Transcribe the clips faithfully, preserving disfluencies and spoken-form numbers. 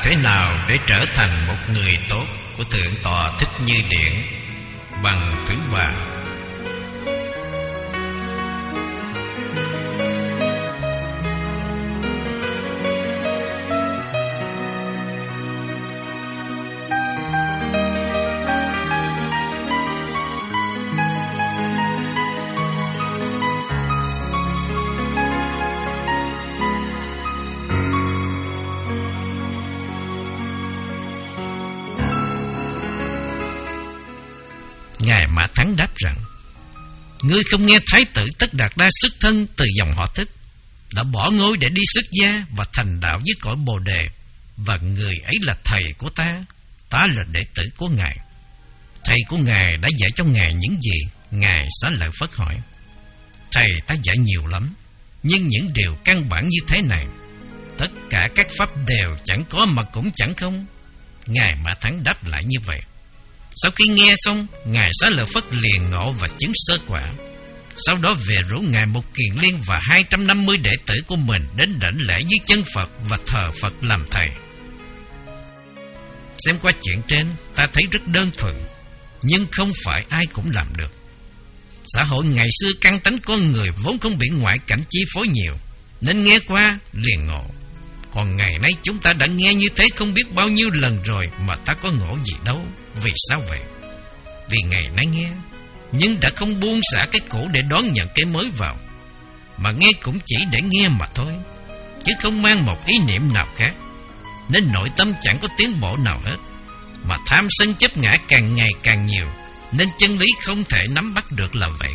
thế nào để trở thành một người tốt của Thượng tọa Thích Như Điển bằng thứ ba. Ngài Mã Thắng đáp rằng: ngươi không nghe Thái tử Tất Đạt Đa xuất thân từ dòng họ Thích, đã bỏ ngôi để đi xuất gia và thành đạo với cõi Bồ Đề, và người ấy là thầy của ta, ta là đệ tử của Ngài. Thầy của Ngài đã dạy cho Ngài những gì? Ngài Xá Lợi Phất hỏi: thầy ta dạy nhiều lắm, nhưng những điều căn bản như thế này, tất cả các pháp đều chẳng có mà cũng chẳng không. Ngài Mã Thắng đáp lại như vậy. Sau khi nghe xong, Ngài Xá Lợi Phất liền ngộ và chứng sơ quả. Sau đó về rủ Ngài Một Kiền Liên và hai trăm năm mươi đệ tử của mình đến đảnh lễ dưới chân Phật và thờ Phật làm thầy. Xem qua chuyện trên, ta thấy rất đơn thuần, nhưng không phải ai cũng làm được. Xã hội ngày xưa căn tánh con người vốn không bị ngoại cảnh chi phối nhiều, nên nghe qua liền ngộ. Còn ngày nay chúng ta đã nghe như thế không biết bao nhiêu lần rồi mà ta có ngộ gì đâu. Vì sao vậy? Vì ngày nay nghe, nhưng đã không buông xả cái cũ để đón nhận cái mới vào, mà nghe cũng chỉ để nghe mà thôi, chứ không mang một ý niệm nào khác, nên nội tâm chẳng có tiến bộ nào hết, mà tham sân chấp ngã càng ngày càng nhiều, nên chân lý không thể nắm bắt được là vậy.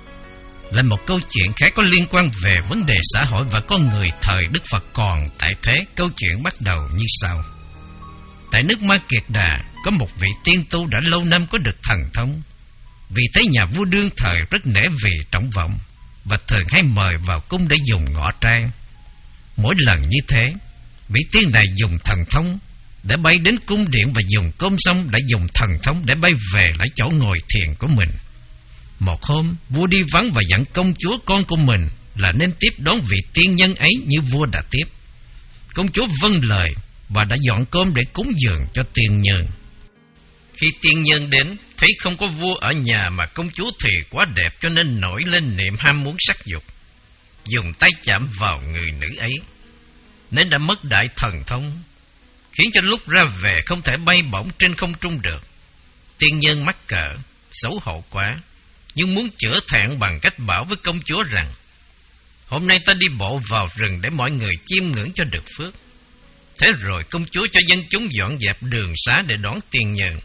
Là một câu chuyện khác có liên quan về vấn đề xã hội và con người thời Đức Phật còn tại thế. Câu chuyện bắt đầu như sau. Tại nước Ma Kiệt Đà có một vị tiên tu đã lâu năm có được thần thông. Vì thế nhà vua đương thời rất nể vì trọng vọng, và thường hay mời vào cung để dùng ngọ trai. Mỗi lần như thế, vị tiên này dùng thần thông để bay đến cung điện, và dùng cơm xong đã dùng thần thông để bay về lại chỗ ngồi thiền của mình. Một hôm, vua đi vắng và dặn công chúa con của mình là nên tiếp đón vị tiên nhân ấy như vua đã tiếp. Công chúa vâng lời và đã dọn cơm để cúng dường cho tiên nhân. Khi tiên nhân đến, thấy không có vua ở nhà mà công chúa thì quá đẹp, cho nên nổi lên niệm ham muốn sắc dục, dùng tay chạm vào người nữ ấy, nên đã mất đại thần thông, khiến cho lúc ra về không thể bay bổng trên không trung được. Tiên nhân mắc cỡ, xấu hổ quá, nhưng muốn chữa thẹn bằng cách bảo với công chúa rằng: hôm nay ta đi bộ vào rừng để mọi người chiêm ngưỡng cho được phước. Thế rồi công chúa cho dân chúng dọn dẹp đường xá để đón tiên nhân.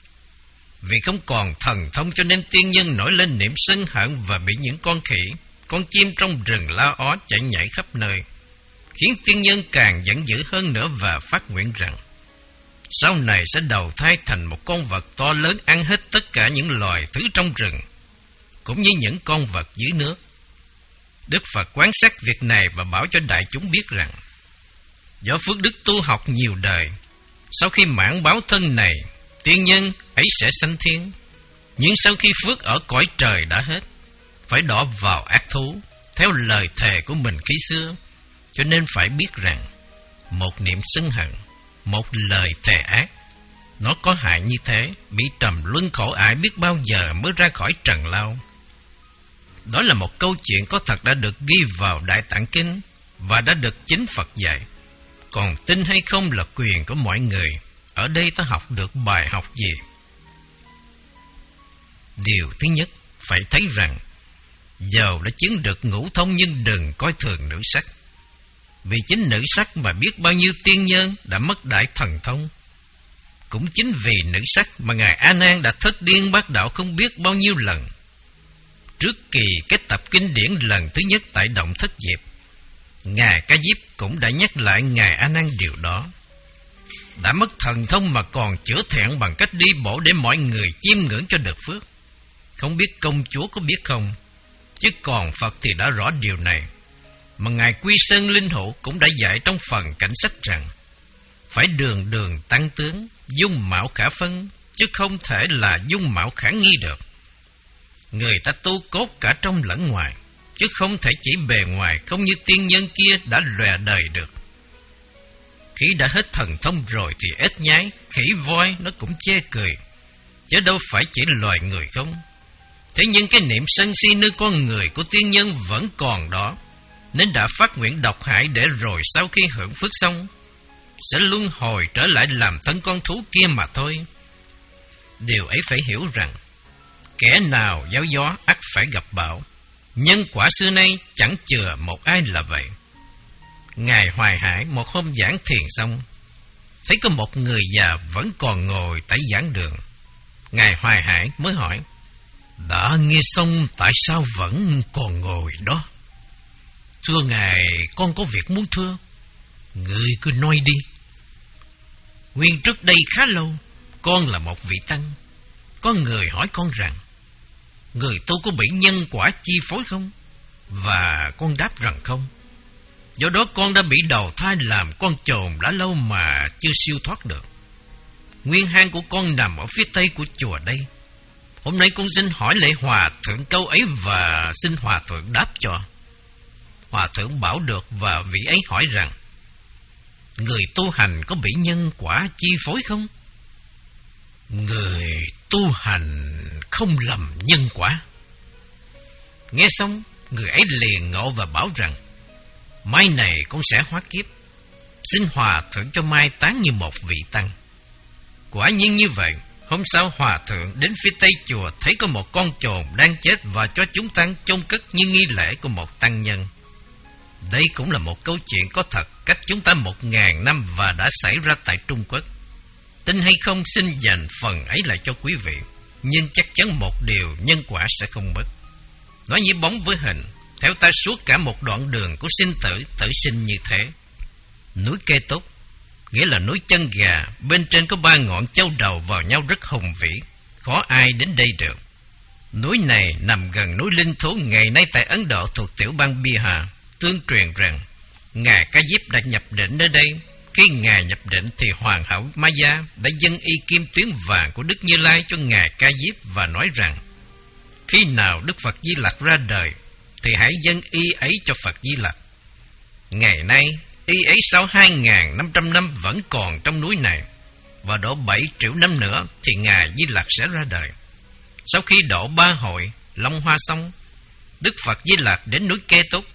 Vì không còn thần thông cho nên tiên nhân nổi lên niệm sân hận và bị những con khỉ, con chim trong rừng la ó chạy nhảy khắp nơi, khiến tiên nhân càng giận dữ hơn nữa và phát nguyện rằng sau này sẽ đầu thai thành một con vật to lớn, ăn hết tất cả những loài thứ trong rừng, cũng như những con vật dưới nước. Đức Phật quan sát việc này và bảo cho đại chúng biết rằng do phước đức tu học nhiều đời, sau khi mãn báo thân này, tiên nhân ấy sẽ sanh thiên. Nhưng sau khi phước ở cõi trời đã hết, phải đọa vào ác thú, theo lời thề của mình khi xưa. Cho nên phải biết rằng một niệm sân hận, một lời thề ác, nó có hại như thế, bị trầm luân khổ ải biết bao giờ mới ra khỏi trần lao. Đó là một câu chuyện có thật đã được ghi vào Đại Tạng Kinh và đã được chính Phật dạy. Còn tin hay không là quyền của mọi người. Ở đây ta học được bài học gì? Điều thứ nhất, phải thấy rằng dầu đã chứng được ngũ thông nhưng đừng coi thường nữ sắc. Vì chính nữ sắc mà biết bao nhiêu tiên nhân đã mất đại thần thông. Cũng chính vì nữ sắc mà Ngài A Nan đã thất điên bát đạo không biết bao nhiêu lần. Trước kỳ kết tập kinh điển lần thứ nhất tại động Thất Diệp, Ngài Ca Diếp cũng đã nhắc lại Ngài A Nan điều đó. Đã mất thần thông mà còn chữa thẹn bằng cách đi bộ để mọi người chiêm ngưỡng cho được phước. Không biết công chúa có biết không? Chứ còn Phật thì đã rõ điều này. Mà Ngài Quy Sơn Linh Hữu cũng đã dạy trong phần cảnh sách rằng phải đường đường tăng tướng, dung mạo khả phân, chứ không thể là dung mạo khả nghi được. Người ta tu cốt cả trong lẫn ngoài, chứ không thể chỉ bề ngoài không như tiên nhân kia đã lòe đời được. Khi đã hết thần thông rồi thì ếch nhái, khỉ voi nó cũng chê cười, chứ đâu phải chỉ loài người không. Thế nhưng cái niệm sân si nơi con người của tiên nhân vẫn còn đó, nên đã phát nguyện độc hại để rồi sau khi hưởng phước xong sẽ luân hồi trở lại làm thân con thú kia mà thôi. Điều ấy phải hiểu rằng kẻ nào gieo gió ắt phải gặp bão. Nhân quả xưa nay chẳng chừa một ai là vậy. Ngài Hoài Hải một hôm giảng thiền xong, thấy có một người già vẫn còn ngồi tại giảng đường. Ngài Hoài Hải mới hỏi: đã nghe xong tại sao vẫn còn ngồi đó? Thưa Ngài, con có việc muốn thưa. Người cứ nói đi. Nguyên trước đây khá lâu, con là một vị tăng. Có người hỏi con rằng người tu có bị nhân quả chi phối không? Và con đáp rằng không. Do đó con đã bị đầu thai làm con chồn đã lâu mà chưa siêu thoát được. Nguyên hang của con nằm ở phía tây của chùa đây. Hôm nay con xin hỏi lễ hòa thượng câu ấy và xin hòa thượng đáp cho. Hòa thượng bảo được và vị ấy hỏi rằng người tu hành có bị nhân quả chi phối không? Người tu hành không lầm nhân quả. Nghe xong, người ấy liền ngộ và bảo rằng mai này con sẽ hóa kiếp, xin hòa thượng cho mai táng như một vị tăng. Quả nhiên như vậy. Hôm sau hòa thượng đến phía tây chùa, thấy có một con chồn đang chết và cho chúng tăng chôn cất như nghi lễ của một tăng nhân. Đây cũng là một câu chuyện có thật, cách chúng ta một ngàn năm và đã xảy ra tại Trung Quốc. Tin hay không xin dành phần ấy lại cho quý vị, nhưng chắc chắn một điều, nhân quả sẽ không mất. Nói như bóng với hình, theo ta suốt cả một đoạn đường của sinh tử, tử sinh như thế. Núi Kê Túc, nghĩa là núi chân gà, bên trên có ba ngọn châu đầu vào nhau rất hùng vĩ, khó ai đến đây được. Núi này nằm gần núi Linh Thú ngày nay tại Ấn Độ thuộc tiểu bang Bihar. Tương truyền rằng Ngài Ca Diếp đã nhập định nơi đây. Khi Ngài nhập định thì Hoàng hậu Maya đã dâng y kim tuyến vàng của Đức Như Lai cho Ngài Ca Diếp và nói rằng khi nào Đức Phật Di Lặc ra đời thì hãy dâng y ấy cho Phật Di Lặc. Ngày nay y ấy sau hai nghìn năm trăm năm vẫn còn trong núi này, và độ bảy triệu năm nữa thì Ngài Di Lặc sẽ ra đời. Sau khi độ ba hội Long Hoa xong, Đức Phật Di Lặc đến núi Kê Túc.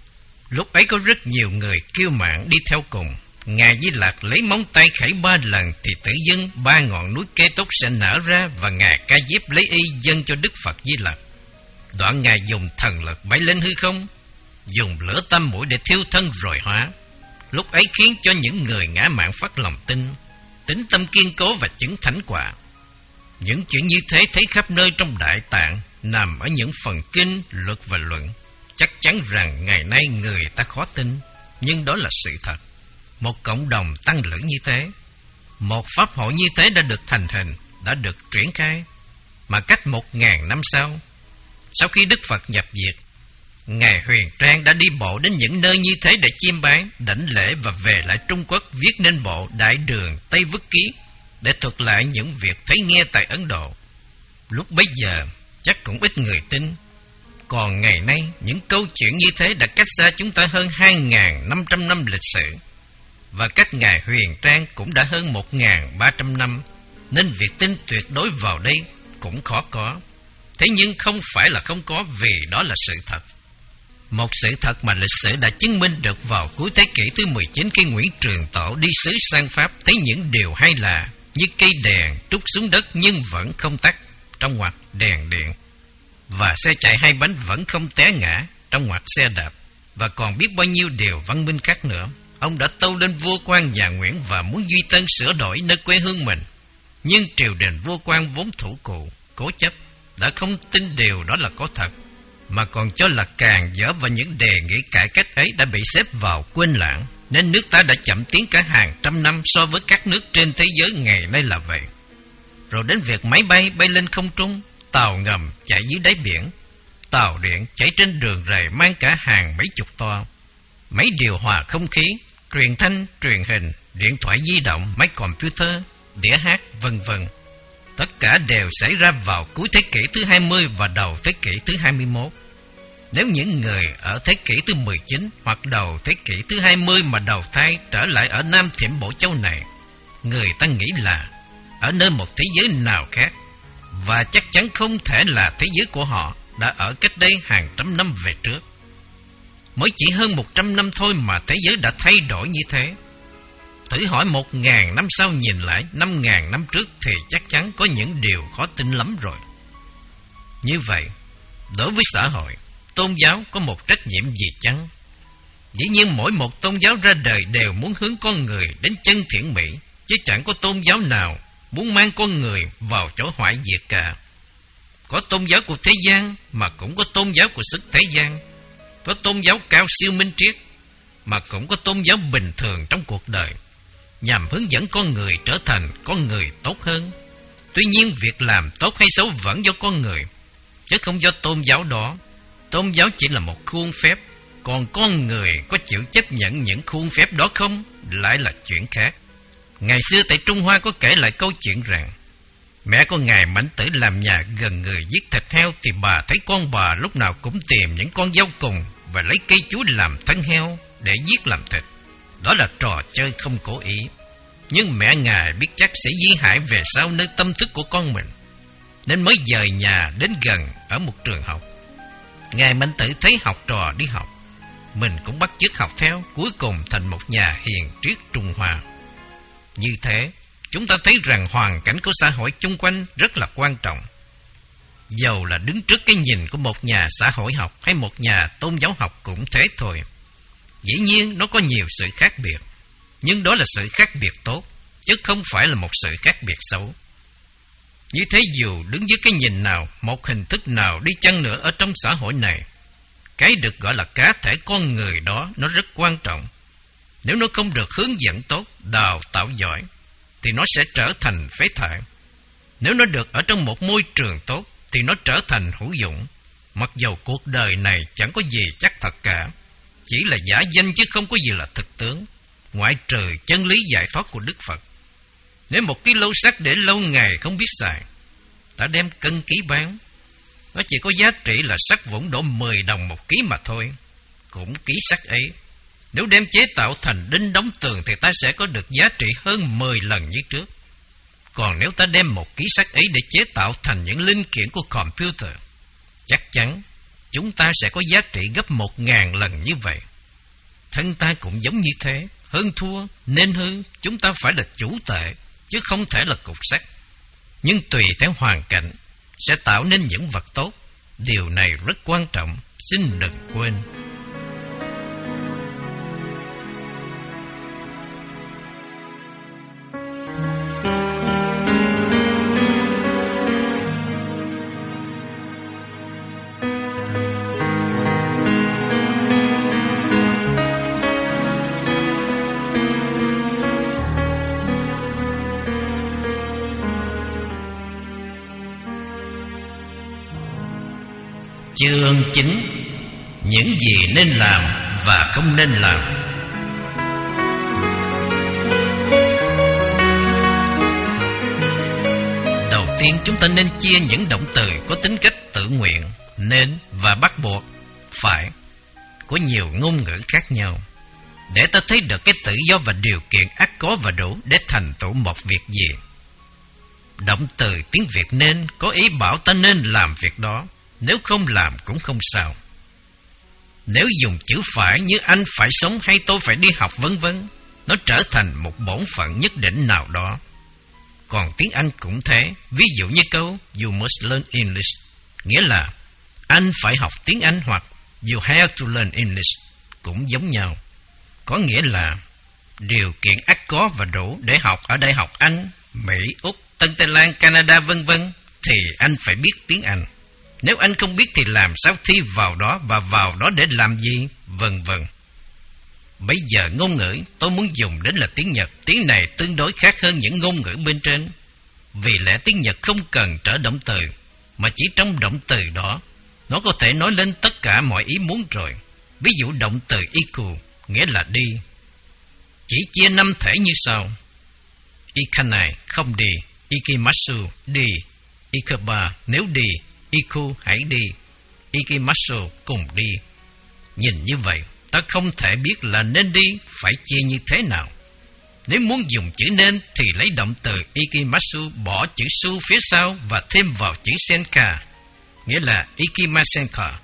Lúc ấy có rất nhiều người kiêu mạn đi theo cùng. Ngài Di Lặc lấy móng tay khẩy ba lần thì tự dưng ba ngọn núi Kê Túc sẽ nở ra, và Ngài Ca Diếp lấy y dâng cho Đức Phật Di Lặc. Đoạn Ngài dùng thần lực bay lên hư không, dùng lửa tam mũi để thiêu thân rồi hóa. Lúc ấy khiến cho những người ngã mạn phát lòng tin, tín tâm kiên cố và chứng thánh quả. Những chuyện như thế thấy khắp nơi trong Đại Tạng, nằm ở những phần kinh, luật và luận. Chắc chắn rằng ngày nay người ta khó tin, nhưng đó là sự thật. Một cộng đồng tăng lữ như thế, một pháp hội như thế đã được thành hình, đã được triển khai. Mà cách một ngàn năm sau, sau khi Đức Phật nhập diệt, Ngài Huyền Trang đã đi bộ đến những nơi như thế để chiêm bái, đảnh lễ và về lại Trung Quốc, viết nên bộ Đại Đường Tây Vức Ký để thuật lại những việc thấy nghe tại Ấn Độ. Lúc bấy giờ chắc cũng ít người tin. Còn ngày nay những câu chuyện như thế đã cách xa chúng ta hơn hai nghìn năm trăm năm lịch sử, và cách Ngài Huyền Trang cũng đã hơn một nghìn ba trăm năm, nên việc tin tuyệt đối vào đây cũng khó có. Thế nhưng không phải là không có, vì đó là sự thật. Một sự thật mà lịch sử đã chứng minh được vào cuối thế kỷ thứ mười chín, khi Nguyễn Trường Tộ đi xứ sang Pháp, thấy những điều hay là như cây đèn trút xuống đất nhưng vẫn không tắt, trong ngoặc đèn điện, và xe chạy hai bánh vẫn không té ngã, trong ngoặc xe đạp, và còn biết bao nhiêu điều văn minh khác nữa. Ông đã tâu lên vua quan nhà Nguyễn và muốn duy tân sửa đổi nơi quê hương mình. Nhưng triều đình vua quan vốn thủ cụ, cố chấp, đã không tin điều đó là có thật, mà còn cho là càng dở, và những đề nghị cải cách ấy đã bị xếp vào quên lãng, nên nước ta đã chậm tiến cả hàng trăm năm so với các nước trên thế giới ngày nay là vậy. Rồi đến việc máy bay bay lên không trung, tàu ngầm chạy dưới đáy biển, tàu điện chạy trên đường rầy mang cả hàng mấy chục toa, máy điều hòa không khí, truyền thanh, truyền hình, điện thoại di động, máy computer, đĩa hát, vân vân. Tất cả đều xảy ra vào cuối thế kỷ thứ hai mươi và đầu thế kỷ thứ hai mươi mốt. Nếu những người ở thế kỷ thứ mười chín hoặc đầu thế kỷ thứ hai mươi mà đầu thai trở lại ở Nam Thiểm Bộ Châu này, người ta nghĩ là ở nơi một thế giới nào khác, và chắc chắn không thể là thế giới của họ đã ở cách đây hàng trăm năm về trước. Mới chỉ hơn một trăm năm thôi mà thế giới đã thay đổi như thế. Thử hỏi một ngàn năm sau nhìn lại năm ngàn năm trước thì chắc chắn có những điều khó tin lắm rồi. Như vậy, đối với xã hội, tôn giáo có một trách nhiệm gì chăng? Dĩ nhiên mỗi một tôn giáo ra đời đều muốn hướng con người đến chân thiện mỹ, chứ chẳng có tôn giáo nào muốn mang con người vào chỗ hoại diệt cả. Có tôn giáo của thế gian mà cũng có tôn giáo của sức thế gian. Có tôn giáo cao siêu minh triết mà cũng có tôn giáo bình thường trong cuộc đời, nhằm hướng dẫn con người trở thành con người tốt hơn. Tuy nhiên việc làm tốt hay xấu vẫn do con người, chứ không do tôn giáo đó. Tôn giáo chỉ là một khuôn phép, còn con người có chịu chấp nhận những khuôn phép đó không lại là chuyện khác. Ngày xưa tại Trung Hoa có kể lại câu chuyện rằng mẹ của ngài Mãnh Tử làm nhà gần người giết thịt heo, thì bà thấy con bà lúc nào cũng tìm những con dao cùng và lấy cây chuối làm thân heo để giết làm thịt. Đó là trò chơi không cố ý, nhưng mẹ ngài biết chắc sẽ di hại về sau nơi tâm thức của con mình, nên mới dời nhà đến gần ở một trường học. Ngài Mãnh Tử thấy học trò đi học, mình cũng bắt chước học theo, cuối cùng thành một nhà hiền triết Trung Hoa. Như thế, chúng ta thấy rằng hoàn cảnh của xã hội chung quanh rất là quan trọng. Dầu là đứng trước cái nhìn của một nhà xã hội học hay một nhà tôn giáo học cũng thế thôi. Dĩ nhiên nó có nhiều sự khác biệt, nhưng đó là sự khác biệt tốt, chứ không phải là một sự khác biệt xấu. Như thế dù đứng dưới cái nhìn nào, một hình thức nào đi chăng nữa ở trong xã hội này, cái được gọi là cá thể con người đó nó rất quan trọng. Nếu nó không được hướng dẫn tốt, đào tạo giỏi, thì nó sẽ trở thành phế thải. Nếu nó được ở trong một môi trường tốt, thì nó trở thành hữu dụng. Mặc dầu cuộc đời này chẳng có gì chắc thật cả, chỉ là giả danh chứ không có gì là thực tướng, ngoại trừ chân lý giải thoát của Đức Phật. Nếu một ký lô sắt để lâu ngày không biết xài, ta đem cân ký bán, nó chỉ có giá trị là sắt vụn độ mười đồng một ký mà thôi. Cũng ký sắt ấy, nếu đem chế tạo thành đinh đóng tường thì ta sẽ có được giá trị hơn mười lần như trước. Còn nếu ta đem một ký sắt ấy để chế tạo thành những linh kiện của computer, chắc chắn chúng ta sẽ có giá trị gấp một ngàn lần như vậy. Thân ta cũng giống như thế, hơn thua nên hư, chúng ta phải là chủ tệ, chứ không thể là cục sắt. Nhưng tùy theo hoàn cảnh sẽ tạo nên những vật tốt. Điều này rất quan trọng, xin đừng quên. Chương chín. Những gì nên làm và không nên làm. Đầu tiên chúng ta nên chia những động từ có tính cách tự nguyện, nên và bắt buộc, phải, có nhiều ngôn ngữ khác nhau, để ta thấy được cái tự do và điều kiện ắt có và đủ để thành tựu một việc gì. Động từ tiếng Việt nên có ý bảo ta nên làm việc đó, nếu không làm cũng không sao. Nếu dùng chữ phải như anh phải sống hay tôi phải đi học vân vân, nó trở thành một bổn phận nhất định nào đó. Còn tiếng Anh cũng thế, ví dụ như câu You must learn English, nghĩa là anh phải học tiếng Anh, hoặc You have to learn English, cũng giống nhau. Có nghĩa là điều kiện ắt có và đủ để học ở Đại học Anh, Mỹ, Úc, Tân Tây Lan, Canada vân vân, thì anh phải biết tiếng Anh. Nếu anh không biết thì làm sao thi vào đó, và vào đó để làm gì, vân vân. Bây giờ ngôn ngữ tôi muốn dùng đến là tiếng Nhật. Tiếng này tương đối khác hơn những ngôn ngữ bên trên, vì lẽ tiếng Nhật không cần trở động từ, mà chỉ trong động từ đó nó có thể nói lên tất cả mọi ý muốn rồi. Ví dụ động từ iku nghĩa là đi, chỉ chia năm thể như sau: ikanai không đi, ikimasu đi, ikaba nếu đi, iku hãy đi. Ikimatsu cùng đi. Nhìn như vậy, ta không thể biết là nên đi phải chia như thế nào. Nếu muốn dùng chữ nên thì lấy động từ Ikimatsu bỏ chữ su phía sau và thêm vào chữ senka, nghĩa là Ikimasenka.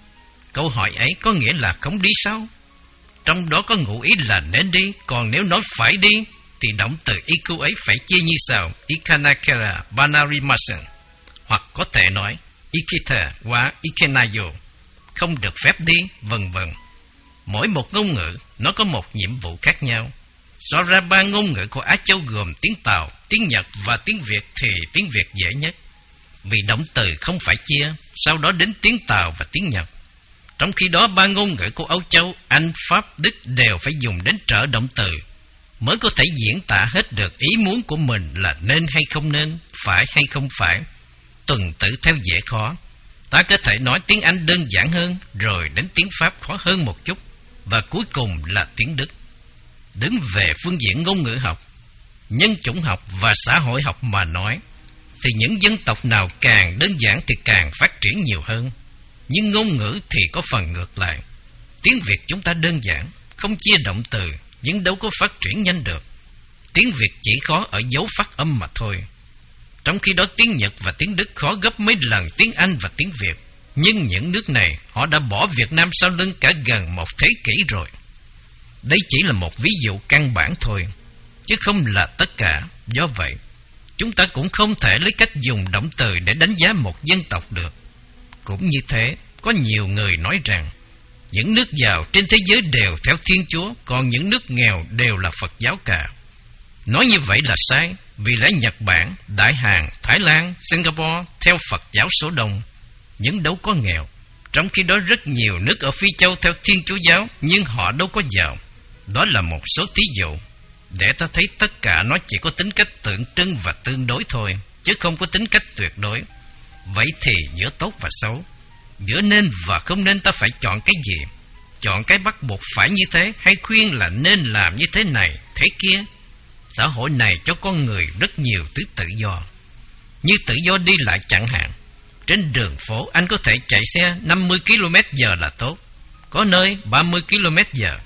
Câu hỏi ấy có nghĩa là không đi sao? Trong đó có ngụ ý là nên đi, còn nếu nói phải đi thì động từ iku ấy phải chia như sau: Ikanakera banarimasen, hoặc có thể nói Ikita wa ikenayo, không được phép đi, vân vân. Mỗi một ngôn ngữ nó có một nhiệm vụ khác nhau. So ra ba ngôn ngữ của Á Châu gồm tiếng Tàu, tiếng Nhật và tiếng Việt thì tiếng Việt dễ nhất, vì động từ không phải chia, sau đó đến tiếng Tàu và tiếng Nhật. Trong khi đó ba ngôn ngữ của Âu Châu, Anh, Pháp, Đức đều phải dùng đến trợ động từ mới có thể diễn tả hết được ý muốn của mình là nên hay không nên, phải hay không phải, tuần tự theo dễ khó. Ta có thể nói tiếng Anh đơn giản hơn, rồi đến tiếng Pháp khó hơn một chút, và cuối cùng là tiếng Đức. Đứng về phương diện ngôn ngữ học, nhân chủng học và xã hội học mà nói, thì những dân tộc nào càng đơn giản thì càng phát triển nhiều hơn. Nhưng ngôn ngữ thì có phần ngược lại. Tiếng Việt chúng ta đơn giản, không chia động từ, nhưng đâu có phát triển nhanh được. Tiếng Việt chỉ khó ở dấu phát âm mà thôi. Trong khi đó tiếng Nhật và tiếng Đức khó gấp mấy lần tiếng Anh và tiếng Việt. Nhưng những nước này họ đã bỏ Việt Nam sau lưng cả gần một thế kỷ rồi. Đây chỉ là một ví dụ căn bản thôi, chứ không là tất cả. Do vậy, chúng ta cũng không thể lấy cách dùng động từ để đánh giá một dân tộc được. Cũng như thế, có nhiều người nói rằng những nước giàu trên thế giới đều theo Thiên Chúa, còn những nước nghèo đều là Phật giáo cả. Nói như vậy là sai, vì lẽ Nhật Bản, Đại Hàn, Thái Lan, Singapore theo Phật giáo số đông, nhưng đâu có nghèo. Trong khi đó rất nhiều nước ở Phi Châu theo Thiên Chúa giáo, nhưng họ đâu có giàu. Đó là một số thí dụ, để ta thấy tất cả nó chỉ có tính cách tượng trưng và tương đối thôi, chứ không có tính cách tuyệt đối. Vậy thì giữa tốt và xấu, giữa nên và không nên, ta phải chọn cái gì? Chọn cái bắt buộc phải như thế, hay khuyên là nên làm như thế này, thế kia? Xã hội này cho con người rất nhiều thứ tự do. Như tự do đi lại chẳng hạn. Trên đường phố anh có thể chạy xe năm mươi ki lô mét giờ là tốt, có nơi ba mươi ki lô mét giờ.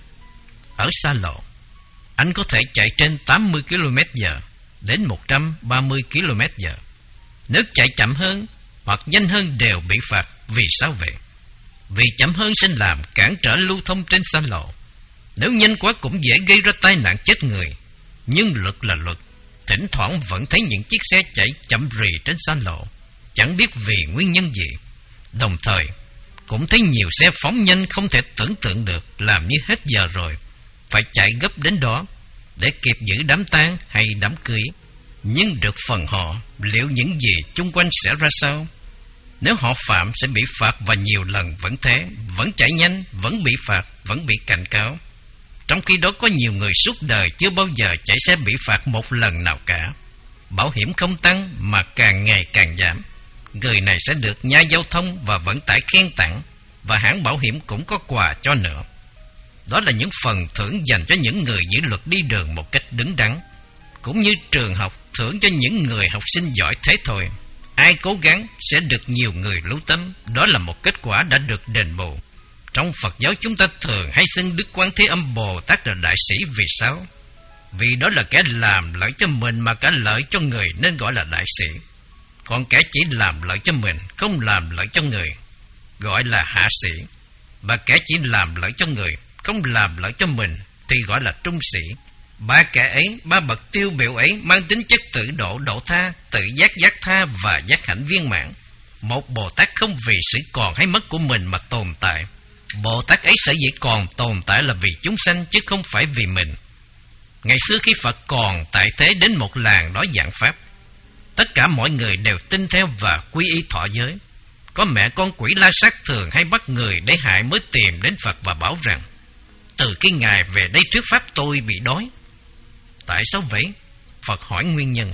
Ở xa lộ, anh có thể chạy trên tám mươi ki lô mét giờ đến một trăm ba mươi ki lô mét giờ. Nếu chạy chậm hơn hoặc nhanh hơn đều bị phạt. Vì sao vậy? Vì chậm hơn sẽ làm cản trở lưu thông trên xa lộ. Nếu nhanh quá cũng dễ gây ra tai nạn chết người. Nhưng luật là luật, thỉnh thoảng vẫn thấy những chiếc xe chạy chậm rì trên xa lộ, chẳng biết vì nguyên nhân gì. Đồng thời cũng thấy nhiều xe phóng nhanh không thể tưởng tượng được, làm như hết giờ rồi, phải chạy gấp đến đó để kịp giữ đám tang hay đám cưới. Nhưng được phần họ, liệu những gì chung quanh sẽ ra sao? Nếu họ phạm sẽ bị phạt, và nhiều lần vẫn thế, vẫn chạy nhanh, vẫn bị phạt, vẫn bị cảnh cáo. Trong khi đó có nhiều người suốt đời chưa bao giờ chạy xe bị phạt một lần nào cả. Bảo hiểm không tăng mà càng ngày càng giảm. Người này sẽ được nhà giao thông và vận tải khen tặng, và hãng bảo hiểm cũng có quà cho nữa. Đó là những phần thưởng dành cho những người giữ luật đi đường một cách đứng đắn. Cũng như trường học thưởng cho những người học sinh giỏi thế thôi. Ai cố gắng sẽ được nhiều người lưu tâm. Đó là một kết quả đã được đền bù. Trong Phật giáo chúng ta thường hay xưng Đức Quan Thế Âm Bồ Tát là đại sĩ. Vì sao? Vì đó là kẻ làm lợi cho mình mà cả lợi cho người nên gọi là đại sĩ. Còn kẻ chỉ làm lợi cho mình, không làm lợi cho người, gọi là hạ sĩ. Và kẻ chỉ làm lợi cho người, không làm lợi cho mình thì gọi là trung sĩ. Ba kẻ ấy, ba bậc tiêu biểu ấy mang tính chất tự độ độ tha, tự giác giác tha và giác hạnh viên mãn. Một Bồ Tát không vì sự còn hay mất của mình mà tồn tại. Bồ Tát ấy sở dĩ còn tồn tại là vì chúng sanh chứ không phải vì mình. Ngày xưa khi Phật còn tại thế đến một làng nói giảng pháp, tất cả mọi người đều tin theo và quy y thọ giới. Có mẹ con quỷ La Sát thường hay bắt người để hại mới tìm đến Phật và bảo rằng: từ khi Ngài về đây thuyết pháp tôi bị đói. Tại sao vậy? Phật hỏi nguyên nhân.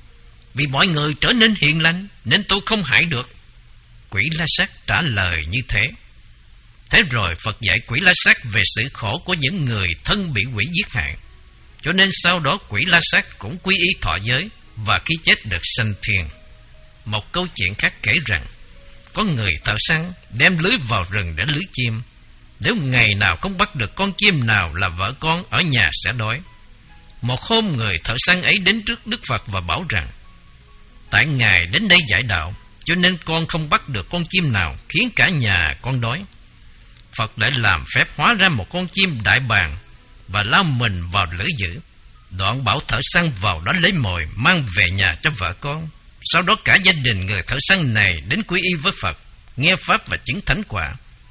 Vì mọi người trở nên hiền lành nên tôi không hại được. Quỷ La Sát trả lời như thế. Thế rồi Phật dạy quỷ La Sát về sự khổ của những người thân bị quỷ giết hại. Cho nên sau đó quỷ La Sát cũng quy y thọ giới và khi chết được sanh thiên. Một câu chuyện khác kể rằng, có người thợ săn đem lưới vào rừng để lưới chim. Nếu ngày nào không bắt được con chim nào là vợ con ở nhà sẽ đói. Một hôm người thợ săn ấy đến trước Đức Phật và bảo rằng: tại Ngài đến đây dạy đạo, cho nên con không bắt được con chim nào, khiến cả nhà con đói. Phật đã làm phép hóa ra một con chim đại bàng và lao mình vào lưỡi dữ. Đoạn bảo thợ săn vào đó lấy mồi mang về nhà cho vợ con. Sau đó cả gia đình người thợ săn này đến quy y với Phật, nghe pháp và chứng thánh quả.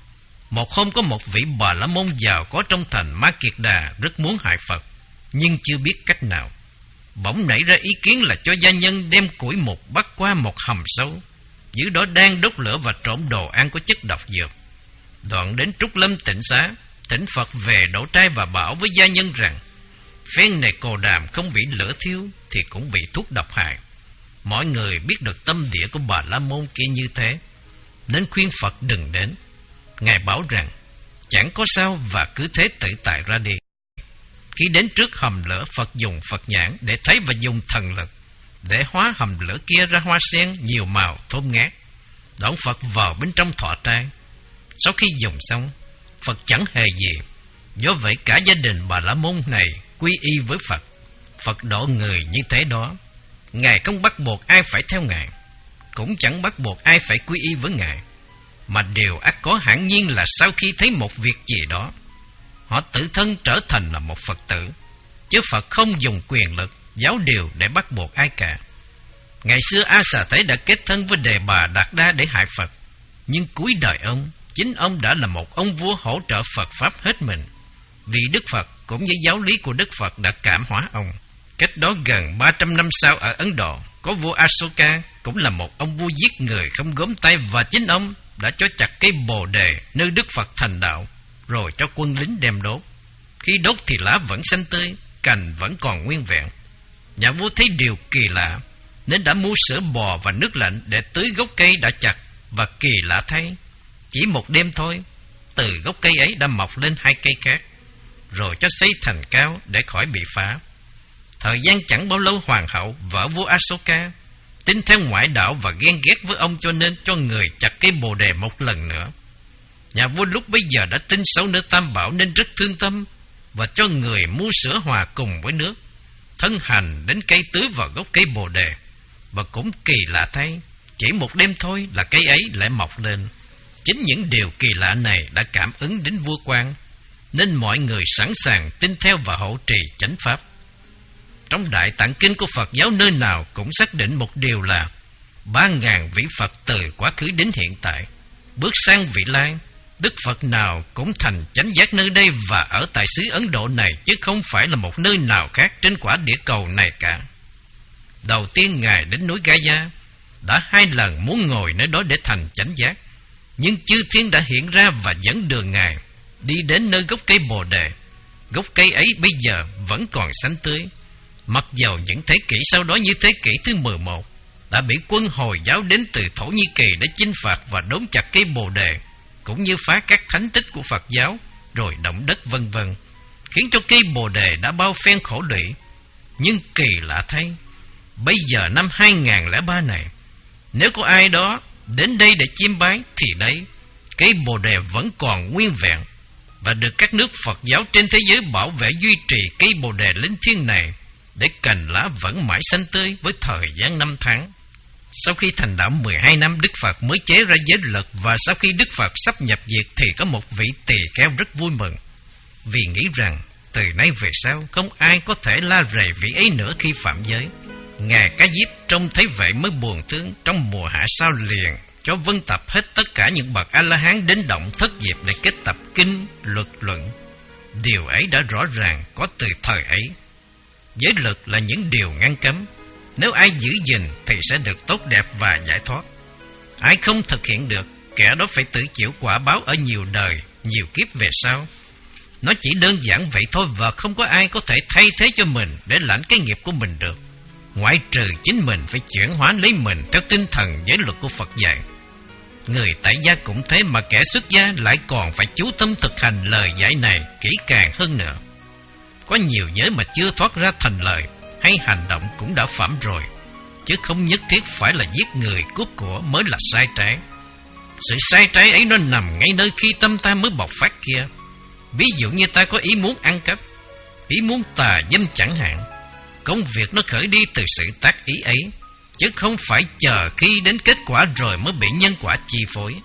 Một hôm có một vị Bà La Môn giàu có trong thành Ma Kiệt Đà rất muốn hại Phật, nhưng chưa biết cách nào. Bỗng nảy ra ý kiến là cho gia nhân đem củi mục bắt qua một hầm sâu, dưới đó đang đốt lửa và trộn đồ ăn có chất độc dược. Đoạn đến Trúc Lâm Tịnh Xá, thỉnh Phật về đổ trai và bảo với gia nhân rằng: phen này cồ đàm không bị lửa thiêu thì cũng bị thuốc độc hại. Mọi người biết được tâm địa của Bà La Môn kia như thế, nên khuyên Phật đừng đến. Ngài bảo rằng chẳng có sao và cứ thế tự tại ra đi. Khi đến trước hầm lửa, Phật dùng Phật nhãn để thấy và dùng thần lực để hóa hầm lửa kia ra hoa sen nhiều màu thơm ngát. Đoạn Phật vào bên trong thọ trai. Sau khi dùng xong, Phật chẳng hề gì. Do vậy cả gia đình Bà La Môn này quy y với Phật. Phật độ người như thế đó. Ngài không bắt buộc ai phải theo Ngài, cũng chẳng bắt buộc ai phải quy y với Ngài, mà điều ắt có hẳn nhiên là sau khi thấy một việc gì đó, họ tự thân trở thành là một Phật tử, chứ Phật không dùng quyền lực, giáo điều để bắt buộc ai cả. Ngày xưa A Xà Thế đã kết thân với Đề Bà Đạt Đa để hại Phật, nhưng cuối đời ông, chính ông đã là một ông vua hỗ trợ Phật Pháp hết mình, vì Đức Phật cũng như giáo lý của Đức Phật đã cảm hóa ông. Cách đó gần ba trăm năm sau ở Ấn Độ, có vua Asoka, cũng là một ông vua giết người không gớm tay, và chính ông đã cho chặt cây bồ đề nơi Đức Phật thành đạo, rồi cho quân lính đem đốt. Khi đốt thì lá vẫn xanh tươi, cành vẫn còn nguyên vẹn. Nhà vua thấy điều kỳ lạ, nên đã mua sữa bò và nước lạnh để tưới gốc cây đã chặt, và kỳ lạ thay, chỉ một đêm thôi, từ gốc cây ấy đã mọc lên hai cây khác, rồi cho xây thành cao để khỏi bị phá. Thời gian chẳng bao lâu, hoàng hậu vợ vua Asoka tin theo ngoại đạo và ghen ghét với ông, cho nên cho người chặt cây bồ đề một lần nữa. Nhà vua lúc bấy giờ đã tin sâu nơi Tam Bảo nên rất thương tâm, và cho người mua sữa hòa cùng với nước, thân hành đến cây tưới vào gốc cây bồ đề. Và cũng kỳ lạ thay, chỉ một đêm thôi là cây ấy lại mọc lên. Chính những điều kỳ lạ này đã cảm ứng đến vua quan, nên mọi người sẵn sàng tin theo và hộ trì chánh pháp. Trong Đại Tạng Kinh của Phật giáo nơi nào cũng xác định một điều là ba ngàn vị Phật từ quá khứ đến hiện tại, bước sang vị lai, Đức Phật nào cũng thành chánh giác nơi đây và ở tại xứ Ấn Độ này, chứ không phải là một nơi nào khác trên quả địa cầu này cả. Đầu tiên Ngài đến núi Gaya, đã hai lần muốn ngồi nơi đó để thành chánh giác, nhưng chư thiên đã hiện ra và dẫn đường Ngài đi đến nơi gốc cây bồ đề. Gốc cây ấy bây giờ vẫn còn xanh tươi, mặc dầu những thế kỷ sau đó như thế kỷ thứ mười một đã bị quân Hồi giáo đến từ Thổ Nhĩ Kỳ để chinh phạt và đốn chặt cây bồ đề, cũng như phá các thánh tích của Phật giáo, rồi động đất vân vân, khiến cho cây bồ đề đã bao phen khổ lụy. Nhưng kỳ lạ thay, bây giờ năm hai không không ba này, nếu có ai đó đến đây để chiêm bái thì đấy, cây bồ đề vẫn còn nguyên vẹn, và được các nước Phật giáo trên thế giới bảo vệ duy trì cây bồ đề linh thiêng này, để cành lá vẫn mãi xanh tươi với thời gian năm tháng. Sau khi thành đạo mười hai năm, Đức Phật mới chế ra giới luật, và sau khi Đức Phật sắp nhập diệt thì có một vị tỳ kheo rất vui mừng, vì nghĩ rằng từ nay về sau không ai có thể la rầy vị ấy nữa khi phạm giới. Ngài Ca Diếp trông thấy vậy mới buồn thương, trong mùa hạ sao liền cho vân tập hết tất cả những bậc A-la-hán đến động Thất Diệp để kết tập kinh luật luận. Điều ấy đã rõ ràng có từ thời ấy. Giới luật là những điều ngăn cấm, nếu ai giữ gìn thì sẽ được tốt đẹp và giải thoát. Ai không thực hiện được, kẻ đó phải tự chịu quả báo ở nhiều đời, nhiều kiếp về sau. Nó chỉ đơn giản vậy thôi, và không có ai có thể thay thế cho mình để lãnh cái nghiệp của mình được, ngoại trừ chính mình phải chuyển hóa lấy mình theo tinh thần giới luật của Phật dạy. Người tại gia cũng thế, mà kẻ xuất gia lại còn phải chú tâm thực hành lời dạy này kỹ càng hơn nữa. Có nhiều giới mà chưa thoát ra thành lời hay hành động cũng đã phạm rồi, chứ không nhất thiết phải là giết người cướp của mới là sai trái. Sự sai trái ấy nó nằm ngay nơi khi tâm ta mới bộc phát kia. Ví dụ như ta có ý muốn ăn cắp, ý muốn tà dâm chẳng hạn. Công việc nó khởi đi từ sự tác ý ấy, chứ không phải chờ khi đến kết quả rồi mới bị nhân quả chi phối.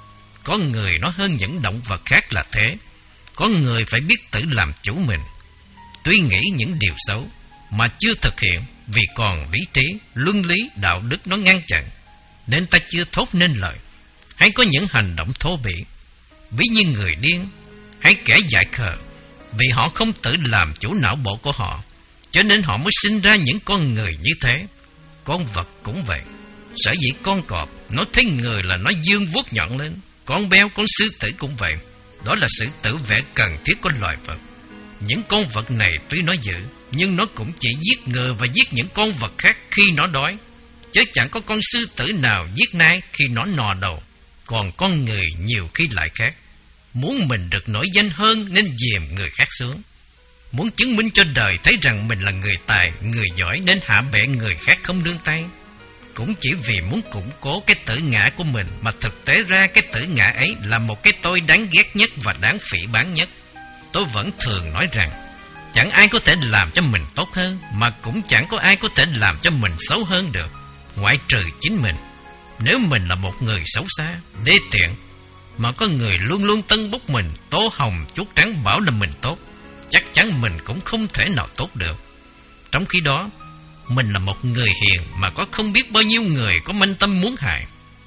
Có người nó hơn những động vật khác là thế. Có người phải biết tự làm chủ mình. Tuy nghĩ những điều xấu mà chưa thực hiện vì còn lý trí, luân lý, đạo đức nó ngăn chặn, nên ta chưa thốt nên lời. Hay có những hành động thô bỉ, ví như người điên hay kẻ dại khờ, vì họ không tự làm chủ não bộ của họ, cho nên họ mới sinh ra những con người như thế. Con vật cũng vậy. Sở dĩ con cọp nó thấy người là nó dương vuốt nhọn lên, con beo, con sư tử cũng vậy. Đó là sự tự vệ cần thiết của loài vật. Những con vật này tuy nó dữ, nhưng nó cũng chỉ giết người và giết những con vật khác khi nó đói, chứ chẳng có con sư tử nào giết nai khi nó no đầu. Còn con người nhiều khi lại khác, muốn mình được nổi danh hơn nên dìm người khác xuống, muốn chứng minh cho đời thấy rằng mình là người tài, người giỏi nên hạ bệ người khác không nương tay. Cũng chỉ vì muốn củng cố cái tử ngã của mình, mà thực tế ra cái tử ngã ấy là một cái tôi đáng ghét nhất và đáng phỉ báng nhất. Tôi vẫn thường nói rằng chẳng ai có thể làm cho mình tốt hơn, mà cũng chẳng có ai có thể làm cho mình xấu hơn được, ngoại trừ chính mình. Nếu mình là một người xấu xa, đê tiện, mà có người luôn luôn tân bốc mình, tô hồng chuốt trắng bảo là mình tốt, chắc chắn mình cũng không thể nào tốt được. Trong khi đó, mình là một người hiền mà có không biết bao nhiêu người có manh tâm muốn hại.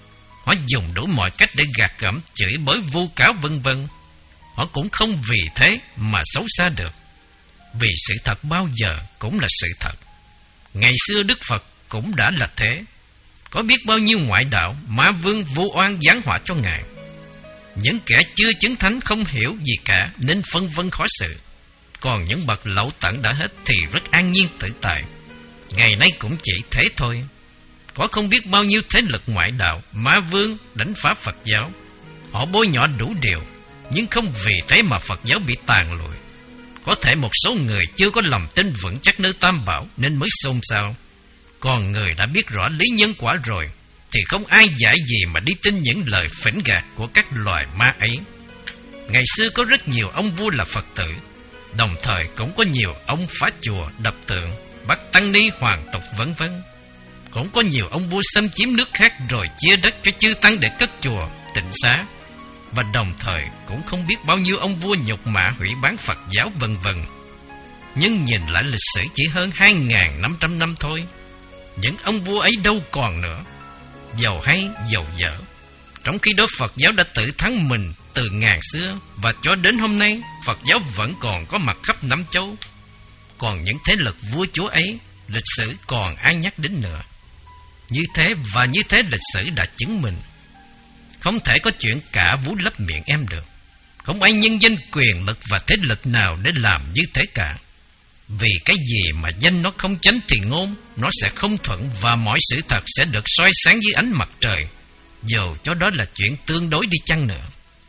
Họ dùng đủ mọi cách để gạt gẫm, chửi bới, vu cáo vân vân. Họ cũng không vì thế mà xấu xa được, vì sự thật bao giờ cũng là sự thật. Ngày xưa Đức Phật cũng đã là thế. Có biết bao nhiêu ngoại đạo, ma vương vu oan giáng họa cho Ngài. Những kẻ chưa chứng thánh không hiểu gì cả nên phân vân khó xử. Còn những bậc lậu tận đã hết thì rất an nhiên tự tại. Ngày nay cũng chỉ thế thôi. Có không biết bao nhiêu thế lực ngoại đạo, ma vương đánh phá Phật giáo. Họ bôi nhọ đủ điều, nhưng không vì thế mà Phật giáo bị tàn lụi. Có thể một số người chưa có lòng tin vững chắc nơi Tam Bảo nên mới xôn xao. Còn người đã biết rõ lý nhân quả rồi thì không ai dại gì mà đi tin những lời phỉnh gạt của các loài ma ấy. Ngày xưa có rất nhiều ông vua là Phật tử, đồng thời cũng có nhiều ông phá chùa, đập tượng, bắt tăng ni hoàng tục vân vân. Cũng có nhiều ông vua xâm chiếm nước khác rồi chia đất cho chư tăng để cất chùa, tịnh xá. Và đồng thời cũng không biết bao nhiêu ông vua nhục mạ hủy bán Phật giáo vân vân. Nhưng nhìn lại lịch sử chỉ hơn hai nghìn năm trăm năm thôi. Những ông vua ấy đâu còn nữa, giàu hay giàu dở. Trong khi đó Phật giáo đã tự thắng mình từ ngàn xưa, và cho đến hôm nay Phật giáo vẫn còn có mặt khắp năm châu. Còn những thế lực vua chúa ấy, lịch sử còn ai nhắc đến nữa. Như thế và như thế lịch sử đã chứng minh. Không thể có chuyện cả vú lấp miệng em được. Không ai nhân danh quyền lực và thế lực nào để làm như thế cả. Vì cái gì mà danh nó không chánh thì ngôn nó sẽ không thuận, và mọi sự thật sẽ được soi sáng dưới ánh mặt trời, dù cho đó là chuyện tương đối đi chăng nữa.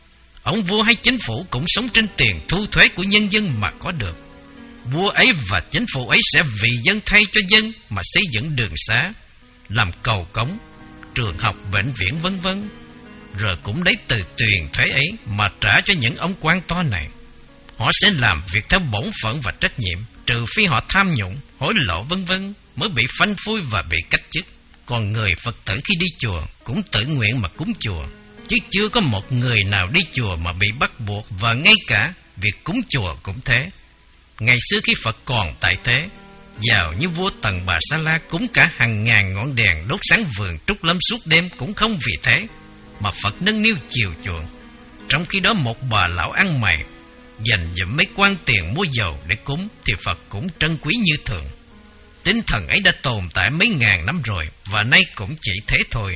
Ông vua hay chính phủ cũng sống trên tiền thu thuế của nhân dân mà có được. Vua ấy và chính phủ ấy sẽ vì dân thay cho dân mà xây dựng đường xá, làm cầu cống, trường học, bệnh viện vân vân, rồi cũng lấy từ tiền thuế ấy mà trả cho những ông quan to này. Họ sẽ làm việc theo bổn phận và trách nhiệm, trừ phi họ tham nhũng, hối lộ vân vân mới bị phanh phui và bị cách chức. Còn người Phật tử khi đi chùa cũng tự nguyện mà cúng chùa, chứ chưa có một người nào đi chùa mà bị bắt buộc, và ngay cả việc cúng chùa cũng thế. Ngày xưa khi Phật còn tại thế, giàu như vua Tần Bà Sa La cúng cả hàng ngàn ngọn đèn đốt sáng vườn Trúc Lâm suốt đêm cũng không vì thế mà Phật nâng niu chiều chuộng. Trong khi đó một bà lão ăn mày dành dụm mấy quan tiền mua dầu để cúng thì Phật cũng trân quý như thường. Tinh thần ấy đã tồn tại mấy ngàn năm rồi, và nay cũng chỉ thế thôi.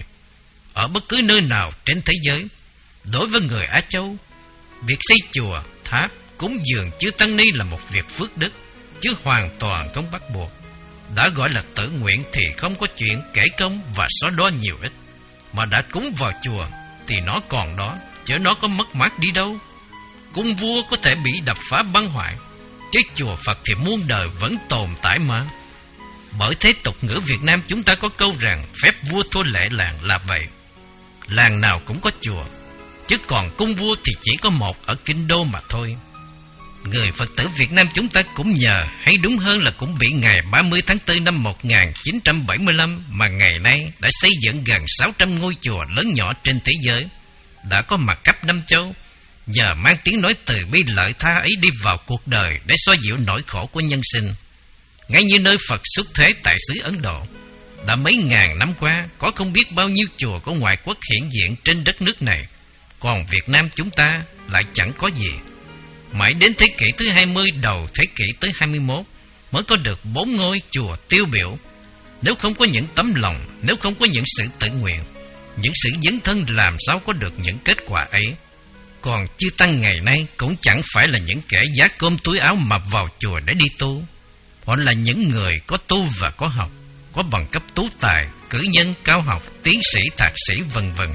Ở bất cứ nơi nào trên thế giới, đối với người Á Châu, việc xây chùa, tháp, cúng dường chư tăng ni là một việc phước đức, chứ hoàn toàn không bắt buộc. Đã gọi là tự nguyện thì không có chuyện kể công và so đo nhiều ít. Mà đã cúng vào chùa thì nó còn đó, chứ nó có mất mát đi đâu. Cung vua có thể bị đập phá băng hoại, chứ chùa Phật thì muôn đời vẫn tồn tại mà. Bởi thế tục ngữ Việt Nam chúng ta có câu rằng phép vua thua lệ làng là vậy. Làng nào cũng có chùa, chứ còn cung vua thì chỉ có một ở Kinh Đô mà thôi. Người Phật tử Việt Nam chúng ta cũng nhờ, hay đúng hơn là cũng bị ngày ba mươi tháng tư năm một nghìn chín trăm bảy mươi lăm mà ngày nay đã xây dựng gần sáu trăm ngôi chùa lớn nhỏ trên thế giới, đã có mặt khắp năm châu, nhờ mang tiếng nói từ bi lợi tha ấy đi vào cuộc đời để xoa dịu nỗi khổ của nhân sinh. Ngay như nơi Phật xuất thế tại xứ Ấn Độ, đã mấy ngàn năm qua có không biết bao nhiêu chùa của ngoại quốc hiện diện trên đất nước này, còn Việt Nam chúng ta lại chẳng có gì. Mãi đến thế kỷ thứ hai mươi, đầu thế kỷ thứ hai mươi mốt mới có được bốn ngôi chùa tiêu biểu. Nếu không có những tấm lòng, nếu không có những sự tự nguyện, những sự dấn thân, làm sao có được những kết quả ấy. Còn chư tăng ngày nay cũng chẳng phải là những kẻ giá cơm túi áo mà vào chùa để đi tu. Họ là những người có tu và có học, có bằng cấp tú tài, cử nhân, cao học, tiến sĩ, thạc sĩ, vân vân.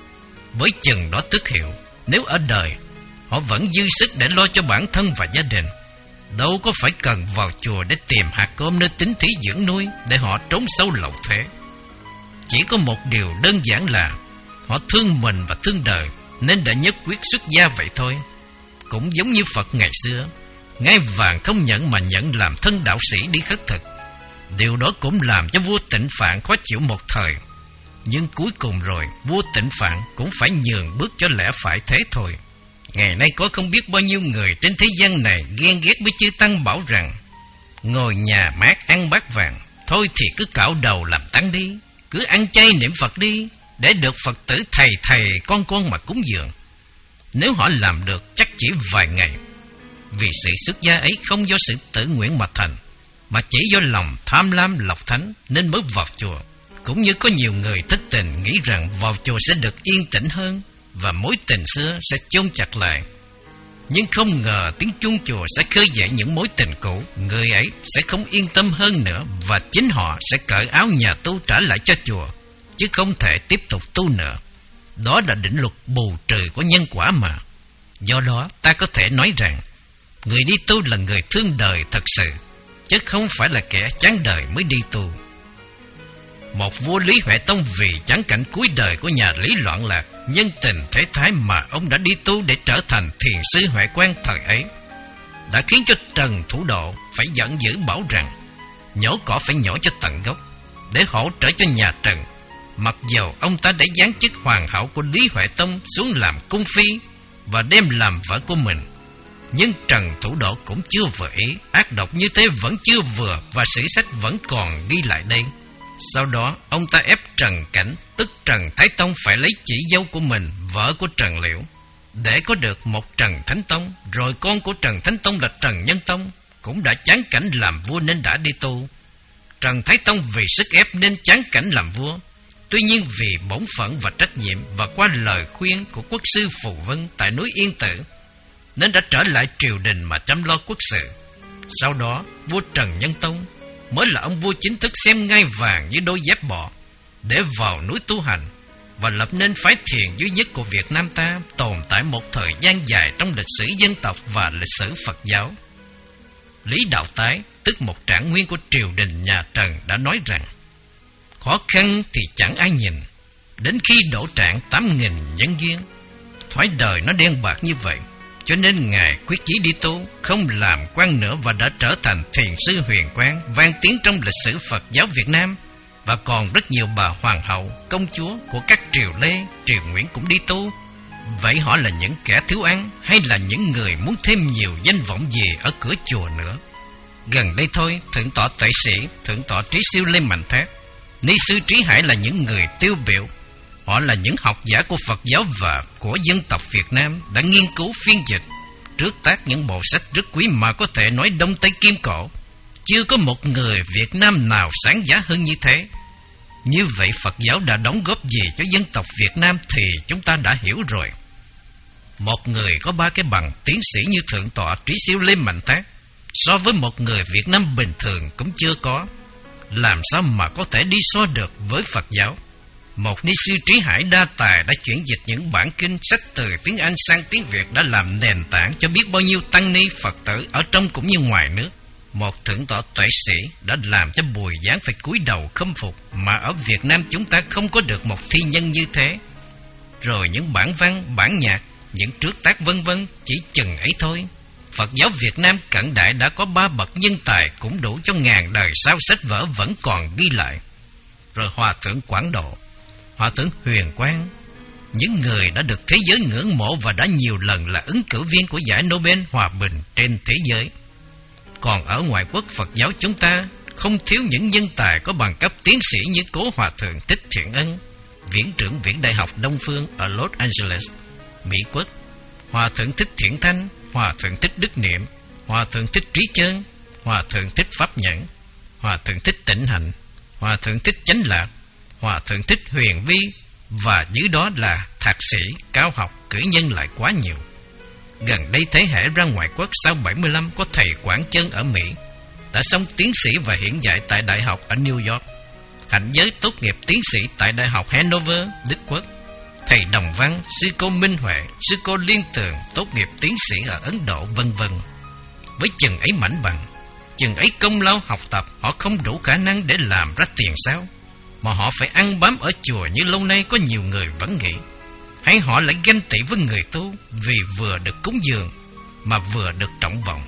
Với chừng đó tước hiệu, nếu ở đời họ vẫn dư sức để lo cho bản thân và gia đình, đâu có phải cần vào chùa để tìm hạt cơm nơi tín thí dưỡng nuôi để họ trốn sâu lậu thuế. Chỉ có một điều đơn giản là họ thương mình và thương đời, nên đã nhất quyết xuất gia vậy thôi. Cũng giống như Phật ngày xưa, ngai vàng không nhận mà nhận làm thân đạo sĩ đi khất thực. Điều đó cũng làm cho vua Tịnh Phạn khó chịu một thời, nhưng cuối cùng rồi vua Tịnh Phạn cũng phải nhường bước cho lẽ phải thế thôi. Ngày nay có không biết bao nhiêu người trên thế gian này ghen ghét với chư tăng, bảo rằng ngồi nhà mát ăn bát vàng, thôi thì cứ cạo đầu làm tăng đi, cứ ăn chay niệm Phật đi, để được Phật tử thầy thầy con con mà cúng dường. Nếu họ làm được chắc chỉ vài ngày. Vì sự xuất gia ấy không do sự tự nguyện mà thành, mà chỉ do lòng tham lam lộc thánh nên mới vào chùa. Cũng như có nhiều người thất tình nghĩ rằng vào chùa sẽ được yên tĩnh hơn và mối tình xưa sẽ chôn chặt lại. Nhưng không ngờ tiếng chuông chùa sẽ khơi dậy những mối tình cũ. Người ấy sẽ không yên tâm hơn nữa, và chính họ sẽ cởi áo nhà tu trả lại cho chùa, chứ không thể tiếp tục tu nữa. Đó là định luật bù trừ của nhân quả mà. Do đó ta có thể nói rằng người đi tu là người thương đời thật sự, chứ không phải là kẻ chán đời mới đi tu. Một vua Lý Huệ Tông vì chán cảnh cuối đời của nhà Lý loạn lạc, nhân tình thế thái mà ông đã đi tu để trở thành thiền sư Huệ Quang thời ấy, đã khiến cho Trần Thủ Độ phải giận dữ bảo rằng nhổ cỏ phải nhổ cho tận gốc, để hỗ trợ cho nhà Trần. Mặc dầu ông ta đã giáng chức hoàng hậu của Lý Huệ Tông xuống làm cung phi và đem làm vợ của mình, nhưng Trần Thủ Độ cũng chưa vừa ý. Ác độc như thế vẫn chưa vừa, và sử sách vẫn còn ghi lại đây. Sau đó ông ta ép Trần Cảnh, tức Trần Thái Tông, phải lấy chị dâu của mình, vợ của Trần Liễu, để có được một Trần Thánh Tông. Rồi con của Trần Thánh Tông là Trần Nhân Tông cũng đã chán cảnh làm vua nên đã đi tu. Trần Thái Tông vì sức ép nên chán cảnh làm vua, tuy nhiên vì bổn phận và trách nhiệm, và qua lời khuyên của quốc sư Phù Vân tại núi Yên Tử, nên đã trở lại triều đình mà chăm lo quốc sự. Sau đó vua Trần Nhân Tông mới là ông vua chính thức xem ngai vàng như đôi dép bò, để vào núi tu hành và lập nên phái thiền duy nhất của Việt Nam ta, tồn tại một thời gian dài trong lịch sử dân tộc và lịch sử Phật giáo. Lý Đạo Tái, tức một trạng nguyên của triều đình nhà Trần, đã nói rằng khó khăn thì chẳng ai nhìn, đến khi đổ trạng tám nghìn nhân duyên. Thoái đời nó đen bạc như vậy, cho nên Ngài quyết chí đi tu, không làm quan nữa, và đã trở thành thiền sư Huyền Quang, vang tiếng trong lịch sử Phật giáo Việt Nam. Và còn rất nhiều bà hoàng hậu, công chúa của các triều Lê, triều Nguyễn cũng đi tu. Vậy họ là những kẻ thiếu ăn, hay là những người muốn thêm nhiều danh vọng gì ở cửa chùa nữa? Gần đây thôi, Thượng tọa Tuệ Sĩ, Thượng tọa Trí Siêu Lê Mạnh Thác, Ni sư Trí Hải là những người tiêu biểu. Họ là những học giả của Phật giáo và của dân tộc Việt Nam, đã nghiên cứu phiên dịch, trước tác những bộ sách rất quý mà có thể nói Đông Tây Kim Cổ. Chưa có một người Việt Nam nào sáng giá hơn như thế. Như vậy Phật giáo đã đóng góp gì cho dân tộc Việt Nam thì chúng ta đã hiểu rồi. Một người có ba cái bằng tiến sĩ như Thượng tọa Trí Siêu Lê Mạnh Thác, so với một người Việt Nam bình thường cũng chưa có, làm sao mà có thể đi so được với Phật giáo. Một ni sư Trí Hải đa tài đã chuyển dịch những bản kinh sách từ tiếng Anh sang tiếng Việt, đã làm nền tảng cho biết bao nhiêu tăng ni Phật tử ở trong cũng như ngoài nước. Một Thượng tọa Tuệ Sĩ đã làm cho Bùi Giáng phải cúi đầu khâm phục, mà ở Việt Nam chúng ta không có được một thi nhân như thế. rồi những bản văn, bản nhạc, những trước tác vân vân chỉ chừng ấy thôi. Phật giáo Việt Nam cận đại đã có ba bậc nhân tài cũng đủ cho ngàn đời sau sách vở vẫn còn ghi lại. Rồi Hòa thượng Quảng Độ, Hòa thượng Huyền Quang, những người đã được thế giới ngưỡng mộ và đã nhiều lần là ứng cử viên của giải Nobel Hòa bình trên thế giới. Còn ở ngoại quốc, Phật giáo chúng ta không thiếu những nhân tài có bằng cấp tiến sĩ như cố Hòa thượng Thích Thiện Ân, viện trưởng Viện Đại học Đông Phương ở Los Angeles, Mỹ Quốc, Hòa thượng Thích Thiện Thanh, Hòa thượng Thích Đức Niệm, Hòa thượng Thích Trí Chơn, Hòa thượng Thích Pháp Nhẫn, Hòa thượng Thích Tịnh Hạnh, Hòa thượng Thích Chánh Lạc, Hòa thượng Thích Huyền Vi, và dưới đó là thạc sĩ, cao học, cử nhân lại quá nhiều. Gần đây thế hệ ra ngoại quốc sau bảy mươi lăm có thầy Quảng Chân ở Mỹ, đã xong tiến sĩ và hiện dạy tại đại học ở New York. Hạnh Giới tốt nghiệp tiến sĩ tại đại học Hanover, Đức Quốc. Thầy Đồng Văn, sư cô Minh Huệ, sư cô Liên Tường tốt nghiệp tiến sĩ ở Ấn Độ, vân vân. Với chừng ấy mảnh bằng, chừng ấy công lao học tập, họ không đủ khả năng để làm ra tiền sao, mà họ phải ăn bám ở chùa như lâu nay có nhiều người vẫn nghĩ. Hay họ lại ganh tị với người tu vì vừa được cúng dường mà vừa được trọng vọng.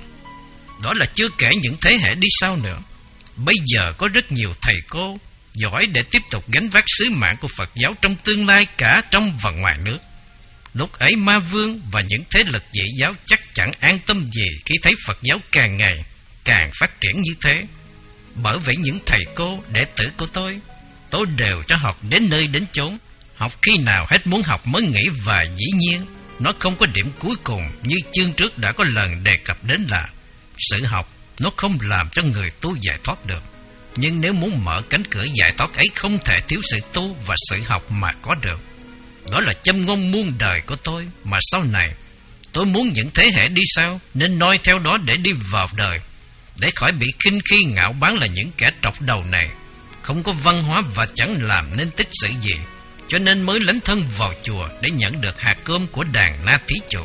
Đó là chưa kể những thế hệ đi sau nữa. Bây giờ có rất nhiều thầy cô giỏi để tiếp tục gánh vác sứ mạng của Phật giáo trong tương lai cả trong và ngoài nước. Lúc ấy Ma Vương và những thế lực dị giáo chắc chẳng an tâm gì khi thấy Phật giáo càng ngày càng phát triển như thế. Bởi vậy những thầy cô, đệ tử của tôi, tôi đều cho học đến nơi đến chốn. Học khi nào hết muốn học mới nghỉ, và dĩ nhiên nó không có điểm cuối cùng như chương trước đã có lần đề cập đến là sự học nó không làm cho người tu giải thoát được. Nhưng nếu muốn mở cánh cửa giải thoát ấy, không thể thiếu sự tu và sự học mà có được. Đó là châm ngôn muôn đời của tôi, mà sau này tôi muốn những thế hệ đi sau nên noi theo đó để đi vào đời, để khỏi bị khinh khi ngạo báng là những kẻ trọc đầu này không có văn hóa và chẳng làm nên tích sự gì, cho nên mới lánh thân vào chùa để nhận được hạt cơm của đàn na thí chủ.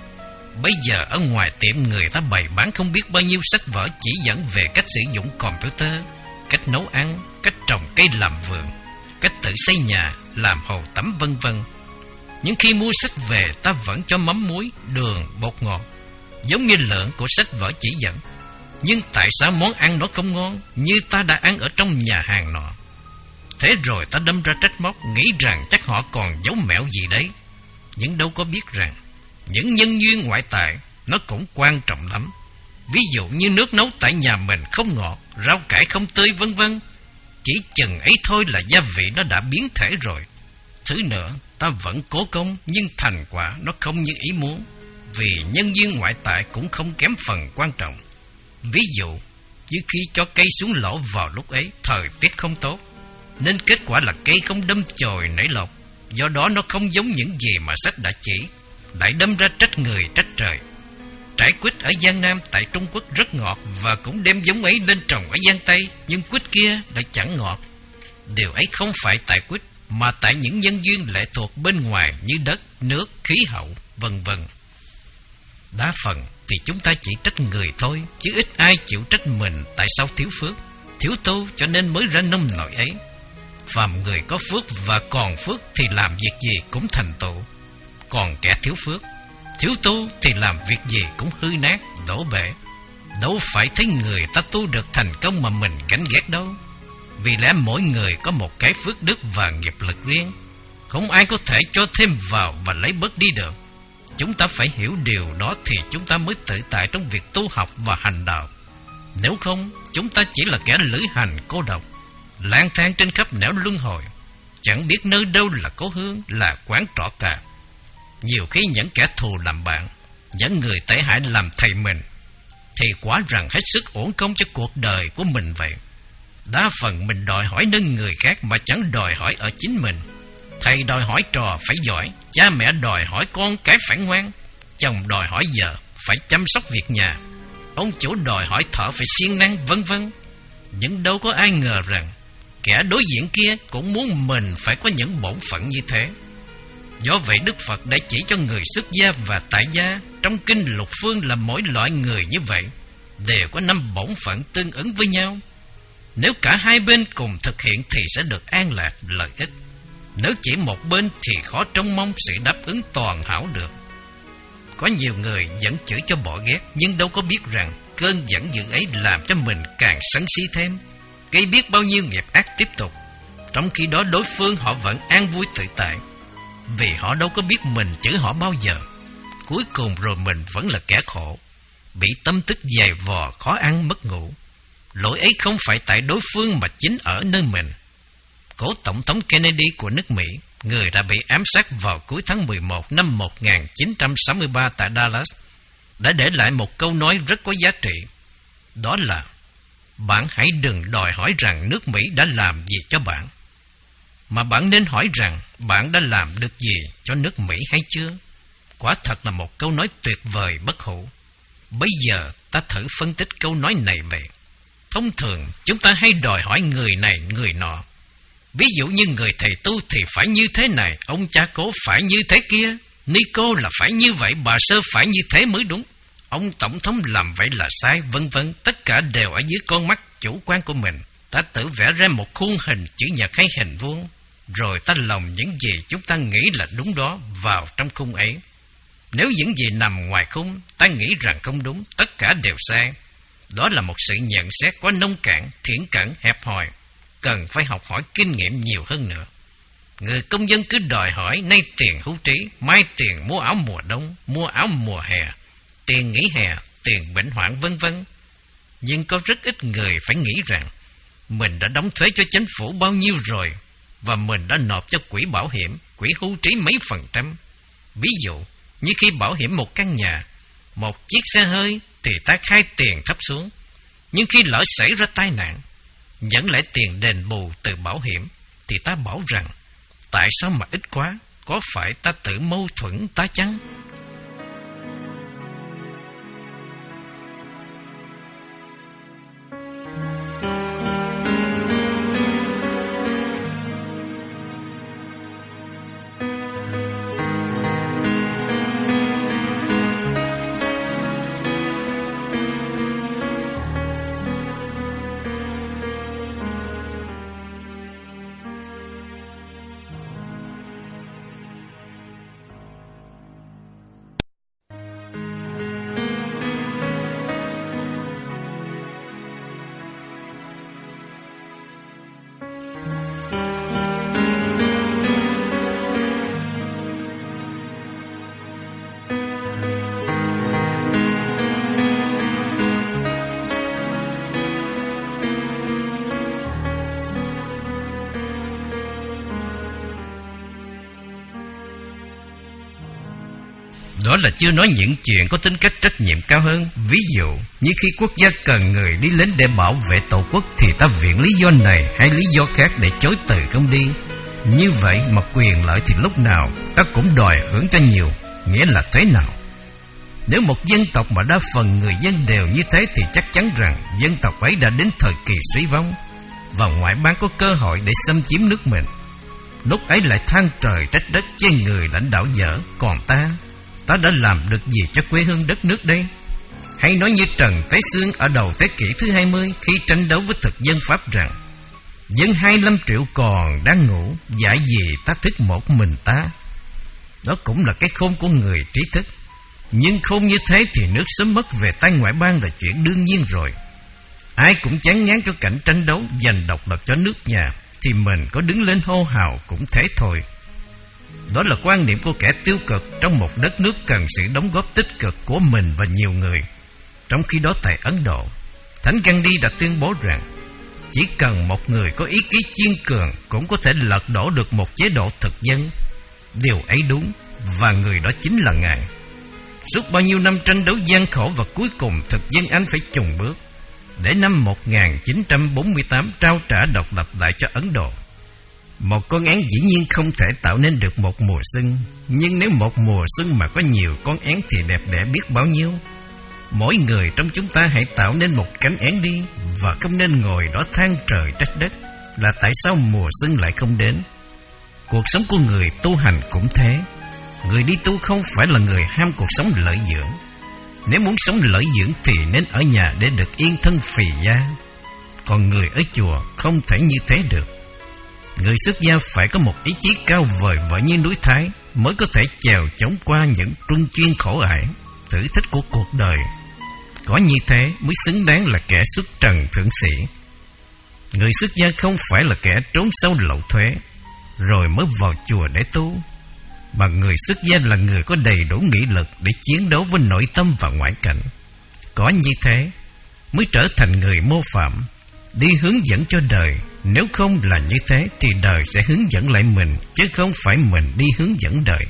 Bây giờ ở ngoài tiệm người ta bày bán không biết bao nhiêu sách vở chỉ dẫn về cách sử dụng computer, cách nấu ăn, cách trồng cây làm vườn, cách tự xây nhà, làm hồ tắm vân vân. Nhưng khi mua sách về, ta vẫn cho mắm muối, đường, bột ngọt, giống như lượng của sách vở chỉ dẫn. Nhưng tại sao món ăn nó không ngon như ta đã ăn ở trong nhà hàng nọ? Thế rồi ta đâm ra trách móc, nghĩ rằng chắc họ còn giấu mẹo gì đấy. Nhưng đâu có biết rằng những nhân duyên ngoại tại nó cũng quan trọng lắm. Ví dụ như nước nấu tại nhà mình không ngọt, rau cải không tươi vân vân. Chỉ chừng ấy thôi là gia vị nó đã biến thể rồi. Thứ nữa, ta vẫn cố công nhưng thành quả nó không như ý muốn, vì nhân duyên ngoại tại cũng không kém phần quan trọng. Ví dụ như khi cho cây xuống lỗ vào lúc ấy thời tiết không tốt, nên kết quả là cây không đâm chồi nảy lộc. Do đó nó không giống những gì mà sách đã chỉ, lại đâm ra trách người trách trời. Trái quýt ở Giang Nam tại Trung Quốc rất ngọt, và cũng đem giống ấy lên trồng ở Giang Tây, nhưng quýt kia lại chẳng ngọt. Điều ấy không phải tại quýt, mà tại những nhân duyên lệ thuộc bên ngoài như đất, nước, khí hậu, vân vân. Đa phần thì chúng ta chỉ trách người thôi, chứ ít ai chịu trách mình tại sao thiếu phước, thiếu tu cho nên mới ra nông nổi ấy. Phàm người có phước và còn phước thì làm việc gì cũng thành tựu, còn kẻ thiếu phước, thiếu tu thì làm việc gì cũng hư nát, đổ bể. Đâu phải thấy người ta tu được thành công mà mình gánh ghét đâu. Vì lẽ mỗi người có một cái phước đức và nghiệp lực riêng, không ai có thể cho thêm vào và lấy bớt đi được. Chúng ta phải hiểu điều đó thì chúng ta mới tự tại trong việc tu học và hành đạo. Nếu không, chúng ta chỉ là kẻ lữ hành cô độc, lang thang trên khắp nẻo luân hồi, chẳng biết nơi đâu là cố hương, là quán trọ cả. Nhiều khi những kẻ thù làm bạn, những người tệ hại làm thầy mình, thì quả rằng hết sức uổng công cho cuộc đời của mình vậy. Đa phần mình đòi hỏi nơi người khác mà chẳng đòi hỏi ở chính mình. Thầy đòi hỏi trò phải giỏi, cha mẹ đòi hỏi con cái phải ngoan, chồng đòi hỏi vợ phải chăm sóc việc nhà, ông chủ đòi hỏi thợ phải siêng năng, vân vân. Nhưng đâu có ai ngờ rằng kẻ đối diện kia cũng muốn mình phải có những bổn phận như thế. Do vậy Đức Phật đã chỉ cho người xuất gia và tại gia trong kinh Lục Phương là mỗi loại người như vậy đều có năm bổn phận tương ứng với nhau. Nếu cả hai bên cùng thực hiện thì sẽ được an lạc, lợi ích. Nếu chỉ một bên thì khó trông mong sự đáp ứng toàn hảo được. Có nhiều người vẫn chửi cho bỏ ghét, nhưng đâu có biết rằng cơn giận dữ ấy làm cho mình càng sân si thêm, gây biết bao nhiêu nghiệp ác tiếp tục. Trong khi đó đối phương họ vẫn an vui tự tại, vì họ đâu có biết mình chửi họ bao giờ. Cuối cùng rồi mình vẫn là kẻ khổ, bị tâm thức dày vò, khó ăn mất ngủ. Lỗi ấy không phải tại đối phương mà chính ở nơi mình. Cố Tổng thống Kennedy của nước Mỹ, người đã bị ám sát vào cuối tháng mười một năm một nghìn chín trăm sáu mươi ba tại Dallas, đã để lại một câu nói rất có giá trị. Đó là: bạn hãy đừng đòi hỏi rằng nước Mỹ đã làm gì cho bạn, mà bạn nên hỏi rằng bạn đã làm được gì cho nước Mỹ hay chưa. Quả thật là một câu nói tuyệt vời bất hủ. Bây giờ ta thử phân tích câu nói này về. Thông thường chúng ta hay đòi hỏi người này người nọ. Ví dụ như người thầy tu thì phải như thế này, ông cha cố phải như thế kia, Nico là phải như vậy, bà Sơ phải như thế mới đúng, ông tổng thống làm vậy là sai, vân vân. Tất cả đều ở dưới con mắt chủ quan của mình. Ta tự vẽ ra một khuôn hình chữ nhật hay hình vuông, rồi ta lồng những gì chúng ta nghĩ là đúng đó vào trong khung ấy. Nếu những gì nằm ngoài khung ta nghĩ rằng không đúng, tất cả đều sai. Đó là một sự nhận xét quá nông cạn, thiển cận, hẹp hòi, cần phải học hỏi kinh nghiệm nhiều hơn nữa. Người công dân cứ đòi hỏi nay tiền hưu trí, mai tiền mua áo mùa đông, mua áo mùa hè, tiền nghỉ hè, tiền bệnh hoạn vân vân. Nhưng có rất ít người phải nghĩ rằng mình đã đóng thuế cho chính phủ bao nhiêu rồi, và mình đã nộp cho quỹ bảo hiểm, quỹ hưu trí mấy phần trăm. Ví dụ như khi bảo hiểm một căn nhà, một chiếc xe hơi thì ta khai tiền thấp xuống, nhưng khi lỡ xảy ra tai nạn, nhận lại tiền đền bù từ bảo hiểm, thì ta bảo rằng tại sao mà ít quá, có phải ta tự mâu thuẫn ta chăng? Đó là chưa nói những chuyện có tính cách trách nhiệm cao hơn. Ví dụ như khi quốc gia cần người đi lính để bảo vệ tổ quốc, thì ta viện lý do này hay lý do khác để chối từ không đi. Như vậy mà quyền lợi thì lúc nào ta cũng đòi hưởng cho nhiều. Nghĩa là thế nào? Nếu một dân tộc mà đa phần người dân đều như thế, thì chắc chắn rằng dân tộc ấy đã đến thời kỳ suy vong, và ngoại bang có cơ hội để xâm chiếm nước mình. Lúc ấy lại than trời trách đất, chê người lãnh đạo dở. Còn ta Ta đã làm được gì cho quê hương đất nước đây? Hay nói như Trần Tế Xương ở đầu thế kỷ thứ hai mươi, khi tranh đấu với thực dân Pháp rằng dân hai mươi lăm triệu còn đang ngủ, dạy gì ta thức một mình ta. Đó cũng là cái khôn của người trí thức. Nhưng khôn như thế thì nước sớm mất về tay ngoại bang là chuyện đương nhiên rồi. Ai cũng chán ngán cho cảnh tranh đấu giành độc lập cho nước nhà, thì mình có đứng lên hô hào cũng thế thôi. Đó là quan niệm của kẻ tiêu cực trong một đất nước cần sự đóng góp tích cực của mình và nhiều người. Trong khi đó tại Ấn Độ, Thánh Gandhi đã tuyên bố rằng chỉ cần một người có ý chí kiên cường cũng có thể lật đổ được một chế độ thực dân. Điều ấy đúng, và người đó chính là Ngài. Suốt bao nhiêu năm tranh đấu gian khổ, và cuối cùng thực dân Anh phải chùng bước để năm một nghìn chín trăm bốn mươi tám trao trả độc lập lại cho Ấn Độ. Một con én dĩ nhiên không thể tạo nên được một mùa xuân, nhưng nếu một mùa xuân mà có nhiều con én thì đẹp đẽ biết bao nhiêu. Mỗi người trong chúng ta hãy tạo nên một cánh én đi, và không nên ngồi đó than trời trách đất là tại sao mùa xuân lại không đến. Cuộc sống của người tu hành cũng thế. Người đi tu không phải là người ham cuộc sống lợi dưỡng. Nếu muốn sống lợi dưỡng thì nên ở nhà để được yên thân phì da. Còn người ở chùa không thể như thế được. Người xuất gia phải có một ý chí cao vời vợi như núi Thái mới có thể chèo chống qua những truân chuyên khổ ải, thử thách của cuộc đời. Có như thế mới xứng đáng là kẻ xuất trần thượng sĩ. Người xuất gia không phải là kẻ trốn sau lậu thuế rồi mới vào chùa để tu, mà người xuất gia là người có đầy đủ nghị lực để chiến đấu với nội tâm và ngoại cảnh. Có như thế mới trở thành người mô phạm, đi hướng dẫn cho đời. Nếu không là như thế thì đời sẽ hướng dẫn lại mình, chứ không phải mình đi hướng dẫn đời.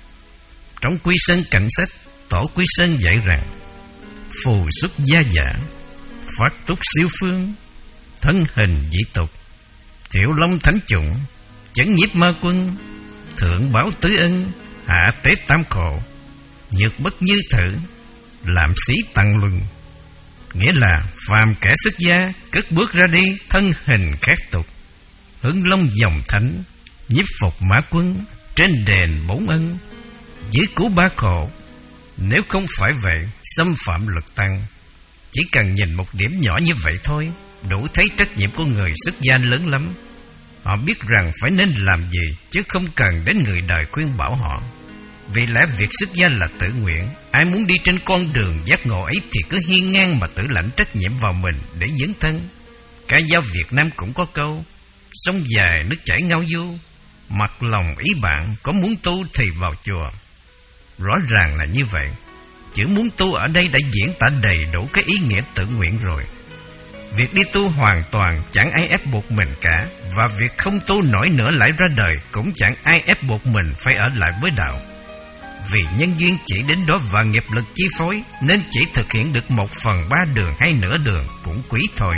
Trong Quy Sơn Cảnh Sách, Tổ Quy Sơn dạy rằng: phù xuất gia giả, phát túc siêu phương, thân hình dị tục, thiệu long thánh chủng, chấn nhiếp ma quân, thượng báo tứ ân, hạ tế tam khổ, nhược bất như thử, làm sĩ tăng luân. Nghĩa là phàm kẻ xuất gia cất bước ra đi, thân hình khác tục, hứng long dòng thánh, nhiếp phục mã quân, trên đền bốn ân, dưới cứu ba khổ. Nếu không phải vậy, xâm phạm luật tăng. Chỉ cần nhìn một điểm nhỏ như vậy thôi, đủ thấy trách nhiệm của người xuất gia lớn lắm. Họ biết rằng phải nên làm gì, chứ không cần đến người đời khuyên bảo họ. Vì lẽ việc xuất gia là tự nguyện. Ai muốn đi trên con đường giác ngộ ấy thì cứ hiên ngang mà tự lãnh trách nhiệm vào mình để dấn thân. Ca dao Việt Nam cũng có câu: sông dài nước chảy ngao du, mặc lòng ý bạn, có muốn tu thì vào chùa. Rõ ràng là như vậy. Chữ muốn tu ở đây đã diễn tả đầy đủ cái ý nghĩa tự nguyện rồi. Việc đi tu hoàn toàn chẳng ai ép buộc mình cả, và việc không tu nổi nữa lại ra đời cũng chẳng ai ép buộc mình phải ở lại với đạo. Vì nhân duyên chỉ đến đó và nghiệp lực chi phối, nên chỉ thực hiện được một phần ba đường hay nửa đường cũng quý thôi.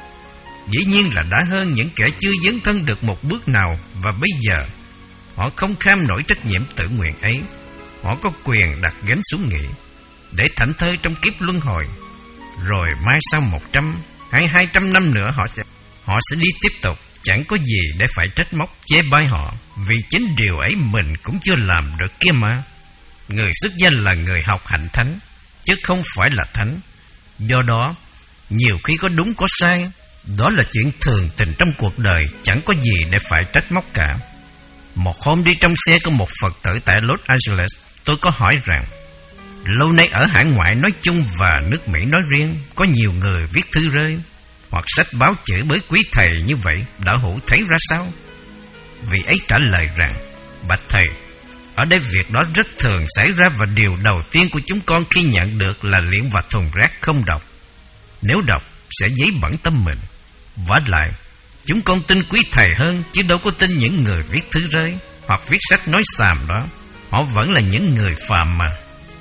Dĩ nhiên là đã hơn những kẻ chưa dấn thân được một bước nào, và bây giờ họ không kham nổi trách nhiệm tự nguyện ấy. Họ có quyền đặt gánh xuống nghỉ, để thảnh thơi trong kiếp luân hồi. Rồi mai sau một trăm hay hai trăm năm nữa họ sẽ họ sẽ đi tiếp tục. Chẳng có gì để phải trách móc chê bai họ, vì chính điều ấy mình cũng chưa làm được kia mà. Người xuất gia là người học hạnh thánh, chứ không phải là thánh. Do đó, nhiều khi có đúng có sai, đó là chuyện thường tình trong cuộc đời, chẳng có gì để phải trách móc cả. Một hôm đi trong xe của một Phật tử tại Los Angeles, tôi có hỏi rằng: lâu nay ở hải ngoại nói chung và nước Mỹ nói riêng, có nhiều người viết thư rơi hoặc sách báo chửi bới quý thầy như vậy, đạo hữu thấy ra sao? Vị ấy trả lời rằng: bạch thầy, ở đây việc đó rất thường xảy ra, và điều đầu tiên của chúng con khi nhận được là liệm vào thùng rác không đọc. Nếu đọc sẽ dấy bẩn tâm mình. Vả lại, chúng con tin quý thầy hơn, chứ đâu có tin những người viết thư rơi hoặc viết sách nói xàm đó. Họ vẫn là những người phàm mà.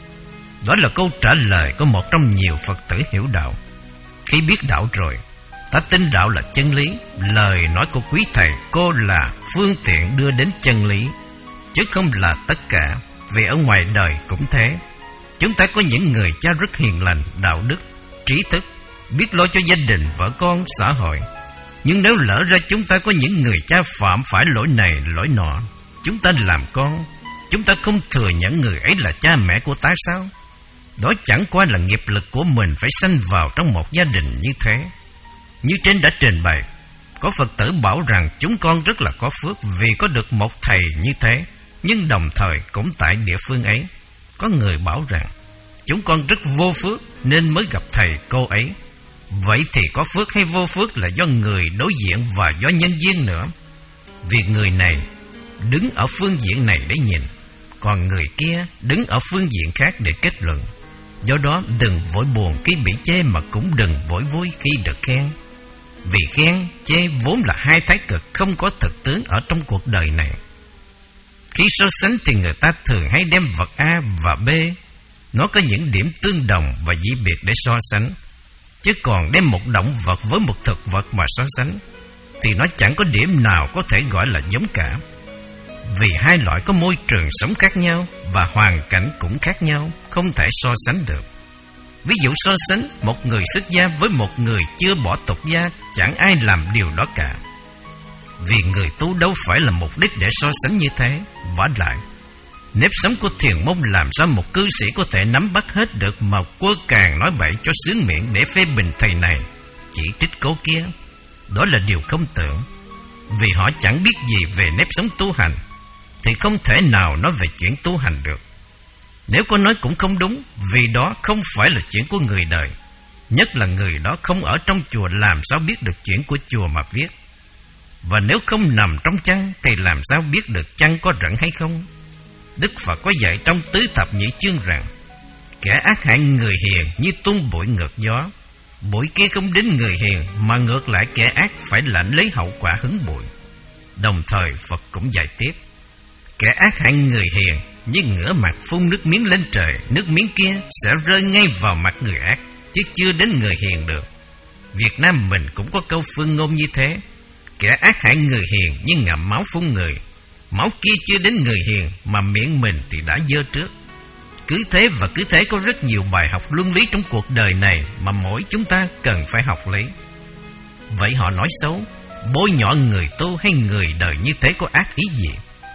Đó là câu trả lời của một trong nhiều Phật tử hiểu đạo. Khi biết đạo rồi, ta tin đạo là chân lý. Lời nói của quý thầy cô là phương tiện đưa đến chân lý, chứ không là tất cả. Vì ở ngoài đời cũng thế. Chúng ta có những người cha rất hiền lành, đạo đức, trí thức, biết lo cho gia đình, vợ con, xã hội. Nhưng nếu lỡ ra chúng ta có những người cha phạm phải lỗi này, lỗi nọ, chúng ta làm con, chúng ta không thừa nhận người ấy là cha mẹ của ta sao? Đó chẳng qua là nghiệp lực của mình phải sanh vào trong một gia đình như thế. Như trên đã trình bày, có Phật tử bảo rằng chúng con rất là có phước vì có được một thầy như thế. Nhưng đồng thời cũng tại địa phương ấy, có người bảo rằng chúng con rất vô phước nên mới gặp thầy cô ấy. Vậy thì có phước hay vô phước là do người đối diện và do nhân duyên nữa. Vì người này đứng ở phương diện này để nhìn, còn người kia đứng ở phương diện khác để kết luận. Do đó đừng vội buồn khi bị chê, mà cũng đừng vội vui khi được khen. Vì khen, chê vốn là hai thái cực không có thực tướng ở trong cuộc đời này. Khi so sánh thì người ta thường hay đem vật A và B, nó có những điểm tương đồng và dị biệt để so sánh. Chứ còn đem một động vật với một thực vật mà so sánh thì nó chẳng có điểm nào có thể gọi là giống cả. Vì hai loại có môi trường sống khác nhau và hoàn cảnh cũng khác nhau, không thể so sánh được. Ví dụ so sánh một người xuất gia với một người chưa bỏ tục gia, chẳng ai làm điều đó cả. Vì người tu đâu phải là mục đích để so sánh như thế. Vả lại, nếp sống của thiền môn làm sao một cư sĩ có thể nắm bắt hết được mà quơ càng nói bậy cho sướng miệng để phê bình thầy này, chỉ trích cô kia? Đó là điều không tưởng. vì họ chẳng biết gì về nếp sống tu hành, thì không thể nào nói về chuyện tu hành được. Nếu có nói cũng không đúng, vì đó không phải là chuyện của người đời. Nhất là người đó không ở trong chùa, làm sao biết được chuyện của chùa mà viết. Và nếu không nằm trong chăn thì làm sao biết được chăn có rận hay không. Đức Phật có dạy trong tứ thập nhị chương rằng kẻ ác hại người hiền như tung bụi ngược gió. Bụi kia không đến người hiền, mà ngược lại kẻ ác phải lãnh lấy hậu quả hứng bụi. Đồng thời Phật cũng dạy tiếp, kẻ ác hại người hiền như ngửa mặt phun nước miếng lên trời, nước miếng kia sẽ rơi ngay vào mặt người ác, chứ chưa đến người hiền được. Việt Nam mình cũng có câu phương ngôn như thế, kẻ ác hại người hiền như ngậm máu phun người. Máu kia chưa đến người hiền, mà miệng mình thì đã dơ trước. Cứ thế và cứ thế, có rất nhiều bài học luân lý trong cuộc đời này mà mỗi chúng ta cần phải học lấy. Vậy họ nói xấu, bôi nhọ người tu hay người đời như thế có ác ý gì?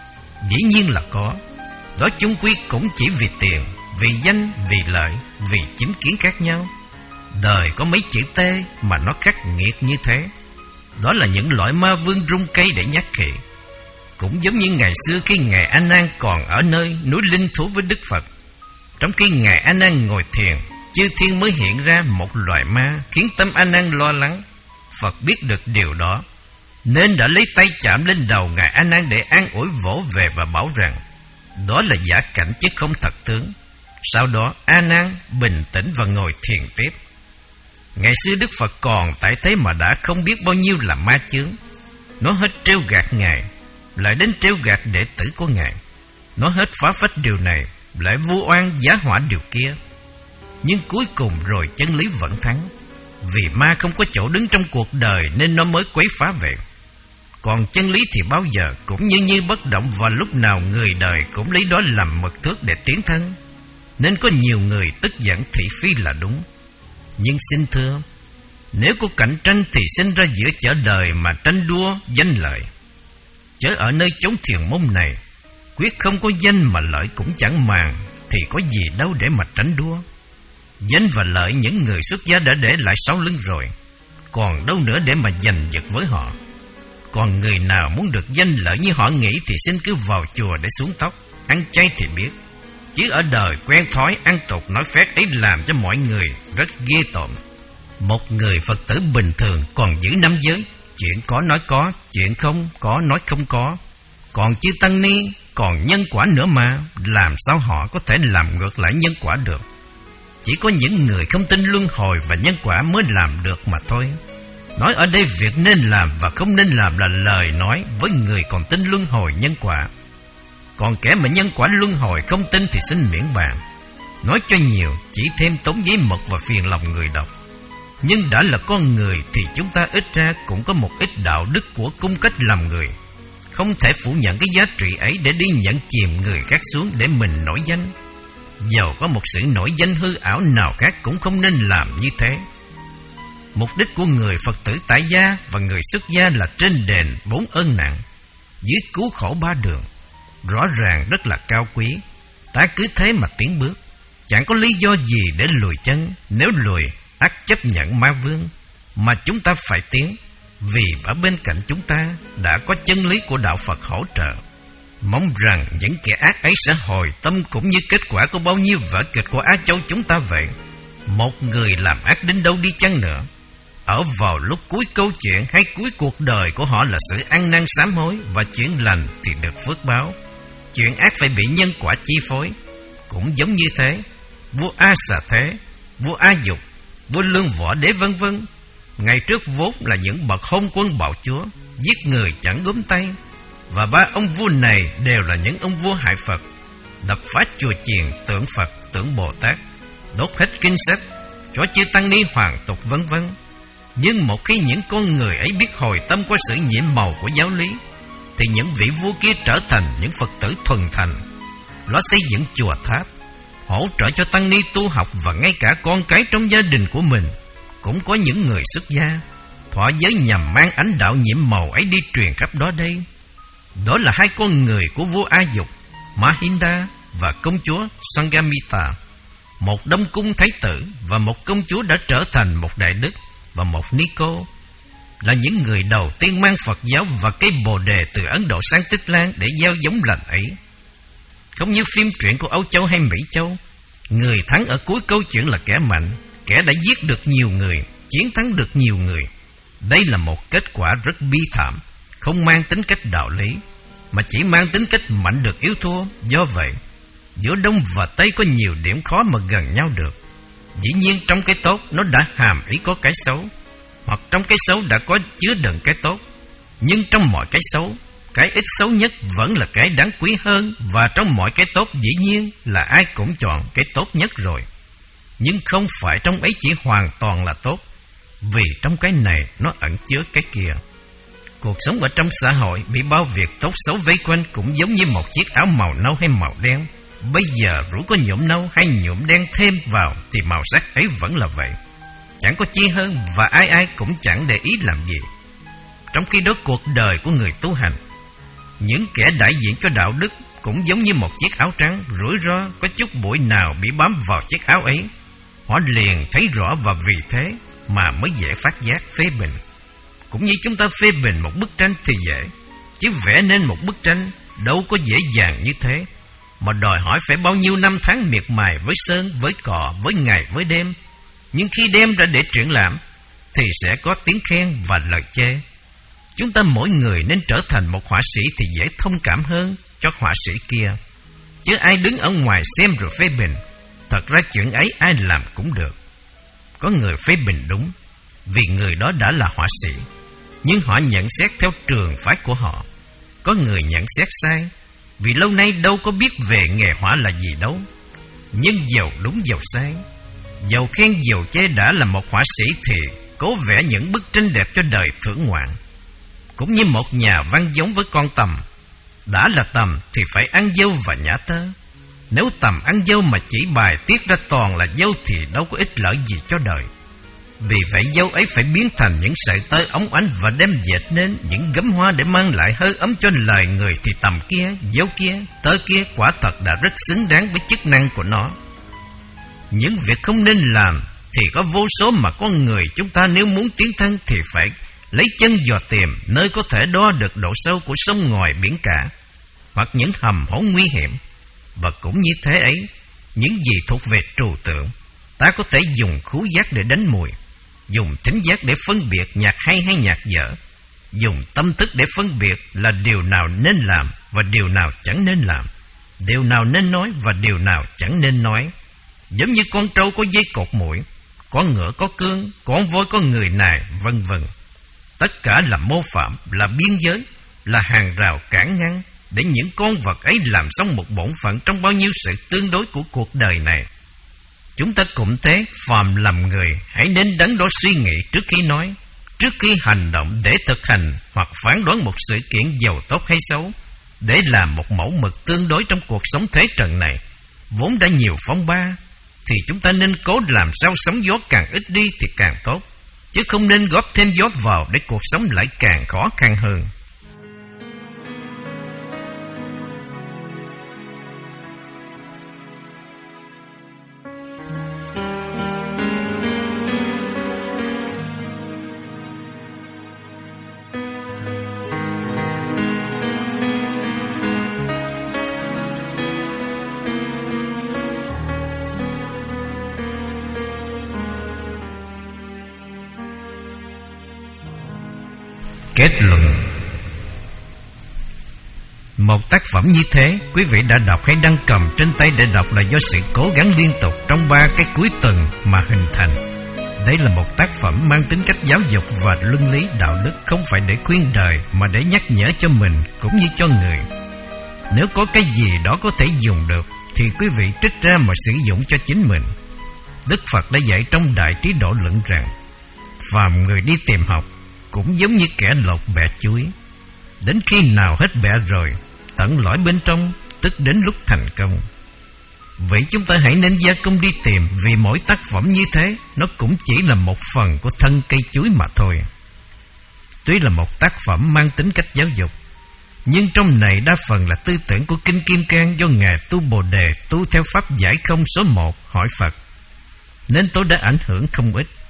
Dĩ nhiên là có. Đó chung quy cũng chỉ vì tiền, vì danh, vì lợi, vì chính kiến khác nhau. Đời có mấy chữ T mà nó khắc nghiệt như thế. Đó là những loại ma vương rung cây để nhắc khỉ. Cũng giống như ngày xưa khi Ngài A Nan còn ở nơi núi linh thú với Đức Phật. Trong khi Ngài A Nan ngồi thiền, chư thiên mới hiện ra một loài ma khiến tâm A Nan lo lắng. Phật biết được điều đó, nên đã lấy tay chạm lên đầu Ngài A Nan để an ủi vỗ về và bảo rằng đó là giả cảnh chứ không thật tướng. Sau đó A Nan bình tĩnh và ngồi thiền tiếp. Ngày xưa Đức Phật còn tại thế mà đã không biết bao nhiêu là ma chướng. Nó hết trêu gạt Ngài, lại đến trêu gạt đệ tử của Ngài. Nó hết phá phách điều này, lại vu oan giá họa điều kia. Nhưng cuối cùng rồi chân lý vẫn thắng. Vì ma không có chỗ đứng trong cuộc đời nên nó mới quấy phá vậy. Còn chân lý thì bao giờ cũng như như bất động, và lúc nào người đời cũng lấy đó làm mực thước để tiến thân. Nên có nhiều người tức giận thị phi là đúng. Nhưng xin thưa, nếu có cạnh tranh thì sinh ra giữa chợ đời mà tranh đua danh lợi. Chớ ở nơi chốn thiền môn này, quyết không có danh mà lợi cũng chẳng màng, thì có gì đâu để mà tranh đua. Danh và lợi những người xuất gia đã để lại sau lưng rồi, còn đâu nữa để mà giành giật với họ. Còn người nào muốn được danh lợi như họ nghĩ thì xin cứ vào chùa để xuống tóc, ăn chay thì biết. Chứ ở đời quen thói ăn tục nói phét ấy làm cho mọi người rất ghê tởm. Một người Phật tử bình thường còn giữ năm giới, chuyện có nói có, chuyện không có nói không có. Còn chư tăng ni còn nhân quả nữa mà, làm sao họ có thể làm ngược lại nhân quả được? Chỉ có những người không tin luân hồi và nhân quả mới làm được mà thôi. Nói ở đây việc nên làm và không nên làm là lời nói với người còn tin luân hồi nhân quả. Còn kẻ mà nhân quả luân hồi không tin thì xin miễn bàn. Nói cho nhiều chỉ thêm tốn giấy mực và phiền lòng người đọc. Nhưng đã là con người thì chúng ta ít ra cũng có một ít đạo đức của cung cách làm người. Không thể phủ nhận cái giá trị ấy để đi nhận chìm người khác xuống để mình nổi danh. Dầu có một sự nổi danh hư ảo nào khác cũng không nên làm như thế. Mục đích của người Phật tử tại gia và người xuất gia là trên đền bốn ơn nặng, dưới cứu khổ ba đường, rõ ràng rất là cao quý. Ta cứ thế mà tiến bước, chẳng có lý do gì để lùi chân. Nếu lùi, ắt chấp nhận ma vương. Mà chúng ta phải tiến, vì ở bên cạnh chúng ta đã có chân lý của đạo Phật hỗ trợ. Mong rằng những kẻ ác ấy sẽ hồi tâm, cũng như kết quả của bao nhiêu vở kịch của Á Châu chúng ta vậy. Một người làm ác đến đâu đi chăng nữa, ở vào lúc cuối câu chuyện hay cuối cuộc đời của họ là sự ăn năn sám hối, và chuyện lành thì được phước báo. Chuyện ác phải bị nhân quả chi phối. Cũng giống như thế, vua A Xà Thế, vua A Dục, vua Lương Võ Đế vân vân, ngày trước vốn là những bậc hôn quân bạo chúa, giết người chẳng gúm tay. Và ba ông vua này đều là những ông vua hại Phật, đập phá chùa chiền, tượng Phật, tượng Bồ Tát, đốt hết kinh sách, cho chư tăng ni hoàng tục vân vân. Nhưng một khi những con người ấy biết hồi tâm qua sự nhiễm màu của giáo lý, thì những vị vua kia trở thành những Phật tử thuần thành. Nó xây dựng chùa tháp, hỗ trợ cho tăng ni tu học, và ngay cả con cái trong gia đình của mình cũng có những người xuất gia, thọ giới nhằm mang ánh đạo nhiễm màu ấy đi truyền khắp đó đây. Đó là hai con người của vua A Dục, Mahinda, và công chúa Sangamita, một đông cung thái tử và một công chúa đã trở thành một đại đức và một ni cô. là những người đầu tiên mang Phật giáo và cây Bồ Đề từ Ấn Độ sang Tích Lan để gieo giống lành ấy. Không như phim truyện của Âu Châu hay Mỹ Châu, người thắng ở cuối câu chuyện là kẻ mạnh, kẻ đã giết được nhiều người, chiến thắng được nhiều người. Đây là một kết quả rất bi thảm, không mang tính cách đạo lý, mà chỉ mang tính cách mạnh được yếu thua. Do vậy, giữa Đông và Tây có nhiều điểm khó mà gần nhau được. Dĩ nhiên trong cái tốt nó đã hàm ý có cái xấu, hoặc trong cái xấu đã có chứa đựng cái tốt. Nhưng trong mọi cái xấu, cái ít xấu nhất vẫn là cái đáng quý hơn. Và trong mọi cái tốt dĩ nhiên là ai cũng chọn cái tốt nhất rồi. Nhưng không phải trong ấy chỉ hoàn toàn là tốt, vì trong cái này nó ẩn chứa cái kia. Cuộc sống ở trong xã hội bị bao việc tốt xấu vây quanh cũng giống như một chiếc áo màu nâu hay màu đen. Bây giờ rủ có nhuộm nâu hay nhuộm đen thêm vào thì màu sắc ấy vẫn là vậy, chẳng có chi hơn, và ai ai cũng chẳng để ý làm gì. Trong khi đó cuộc đời của người tu hành, những kẻ đại diện cho đạo đức cũng giống như một chiếc áo trắng, rủi ro có chút bụi nào bị bám vào chiếc áo ấy, họ liền thấy rõ, và vì thế mà mới dễ phát giác phê bình. Cũng như chúng ta phê bình một bức tranh thì dễ, chứ vẽ nên một bức tranh đâu có dễ dàng như thế, mà đòi hỏi phải bao nhiêu năm tháng miệt mài với sơn, với cọ, với ngày, với đêm. Nhưng khi đem ra để triển lãm thì sẽ có tiếng khen và lời chê. Chúng ta mỗi người nên trở thành một họa sĩ thì dễ thông cảm hơn cho họa sĩ kia, chứ ai đứng ở ngoài xem rồi phê bình. Thật ra chuyện ấy ai làm cũng được. Có người phê bình đúng, vì người đó đã là họa sĩ, nhưng họ nhận xét theo trường phái của họ. Có người nhận xét sai, vì lâu nay đâu có biết về nghề họa là gì đâu. Nhưng dầu đúng dầu sai, dầu khen dầu chê, đã là một họa sĩ thì cố vẽ những bức tranh đẹp cho đời thưởng ngoạn. Cũng như một nhà văn giống với con tầm, đã là tầm thì phải ăn dâu và nhả tơ. Nếu tầm ăn dâu mà chỉ bài tiết ra toàn là dâu thì đâu có ích lợi gì cho đời. Vì vậy dâu ấy phải biến thành những sợi tơ óng ánh và đem dệt nên những gấm hoa để mang lại hơi ấm cho lời người, thì tầm kia, dâu kia, tơ kia quả thật đã rất xứng đáng với chức năng của nó. Những việc không nên làm thì có vô số, mà con người chúng ta nếu muốn tiến thân thì phải lấy chân dò tìm nơi có thể đo được độ sâu của sông ngòi biển cả, hoặc những hầm hố nguy hiểm. Và cũng như thế ấy, những gì thuộc về trừu tượng, ta có thể dùng khứu giác để đánh mùi, dùng thính giác để phân biệt nhạc hay hay nhạc dở, dùng tâm thức để phân biệt là điều nào nên làm và điều nào chẳng nên làm, điều nào nên nói và điều nào chẳng nên nói. Giống như con trâu có dây cột mũi, con ngựa có cương, con voi có người nài, vân vân. Tất cả là mô phạm, là biên giới, là hàng rào cản ngăn để những con vật ấy làm xong một bổn phận trong bao nhiêu sự tương đối của cuộc đời này. Chúng ta cũng thế, phàm làm người hãy nên đắn đo suy nghĩ trước khi nói, trước khi hành động để thực hành hoặc phán đoán một sự kiện giàu tốt hay xấu, để làm một mẫu mực tương đối trong cuộc sống thế trần này vốn đã nhiều phong ba. Thì chúng ta nên cố làm sao sóng gió càng ít đi thì càng tốt, chứ không nên góp thêm gió vào để cuộc sống lại càng khó khăn hơn. Kết luận. Một tác phẩm như thế, quý vị đã đọc hay đang cầm trên tay để đọc là do sự cố gắng liên tục trong ba cái cuối tuần mà hình thành. Đây là một tác phẩm mang tính cách giáo dục và luân lý đạo đức, không phải để khuyên đời mà để nhắc nhở cho mình cũng như cho người. Nếu có cái gì đó có thể dùng được thì quý vị trích ra mà sử dụng cho chính mình. Đức Phật đã dạy trong Đại Trí Độ Luận rằng, phàm người đi tìm học cũng giống như kẻ lột bẹ chuối, đến khi nào hết bẹ rồi, tận lõi bên trong, tức đến lúc thành công. Vậy chúng ta hãy nên gia công đi tìm, vì mỗi tác phẩm như thế nó cũng chỉ là một phần của thân cây chuối mà thôi. Tuy là một tác phẩm mang tính cách giáo dục, nhưng trong này đa phần là tư tưởng của Kinh Kim Cang do Ngài tu Bồ Đề tu theo pháp giải không số một hỏi Phật, nên tôi đã ảnh hưởng không ít.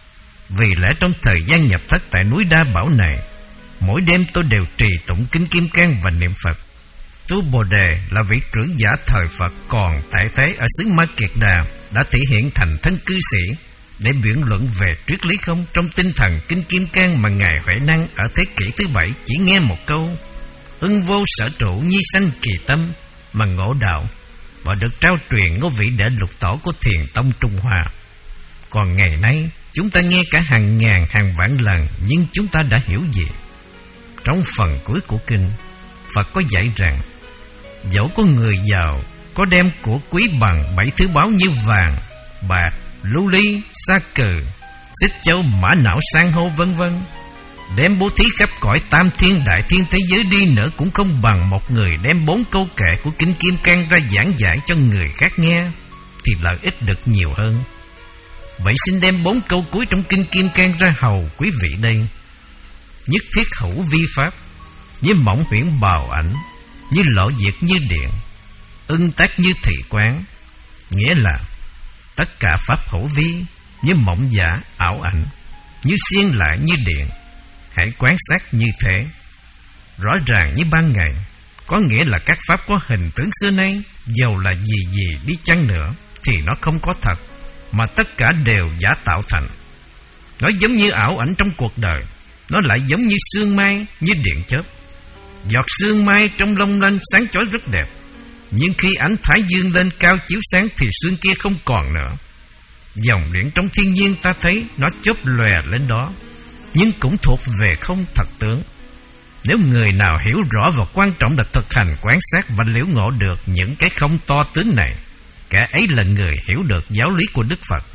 Vì lẽ trong thời gian nhập thất tại núi Đa Bảo này, mỗi đêm tôi đều trì tụng kinh Kim Cang và niệm Phật. Tu Bồ Đề là vị trưởng giả thời Phật còn tại thế ở xứ Ma Kiệt Đà đã thể hiện thành thân cư sĩ để biện luận về triết lý không trong tinh thần kinh Kim Cang mà Ngài Huệ Năng ở thế kỷ thứ bảy chỉ nghe một câu ưng vô sở trụ nhi sanh kỳ tâm mà ngộ đạo, và được trao truyền ngôi vị đệ lục tổ của Thiền Tông Trung Hoa. Còn ngày nay chúng ta nghe cả hàng ngàn hàng vạn lần, nhưng chúng ta đã hiểu gì? Trong phần cuối của kinh, Phật có dạy rằng dẫu có người giàu có đem của quý bằng bảy thứ báu như vàng, bạc, lưu ly, sa cừ, xích châu, mã não, san hô vân vân, đem bố thí khắp cõi tam thiên đại thiên thế giới đi nữa cũng không bằng một người đem bốn câu kệ của kinh Kim Cang ra giảng giải cho người khác nghe, thì lợi ích được nhiều hơn. Vậy xin đem bốn câu cuối trong kinh Kim Cang ra hầu quý vị đây. Nhất thiết hữu vi pháp, như mộng huyễn bào ảnh, như lộ diệt như điện, ưng tác như thị quán. Nghĩa là tất cả pháp hữu vi, như mộng giả ảo ảnh, như xiên lại như điện, hãy quan sát như thế. Rõ ràng như ban ngày, có nghĩa là các pháp có hình tướng xưa nay, dầu là gì gì đi chăng nữa, thì nó không có thật, mà tất cả đều giả tạo thành. Nó giống như ảo ảnh trong cuộc đời, nó lại giống như sương mai, như điện chớp. Giọt sương mai trong long lanh sáng chói rất đẹp, nhưng khi ánh thái dương lên cao chiếu sáng thì sương kia không còn nữa. Dòng điện trong thiên nhiên ta thấy nó chớp lòe lên đó, nhưng cũng thuộc về không thật tướng. Nếu người nào hiểu rõ và quan trọng là thực hành quan sát và liễu ngộ được những cái không to tướng này, kẻ ấy là người hiểu được giáo lý của Đức Phật.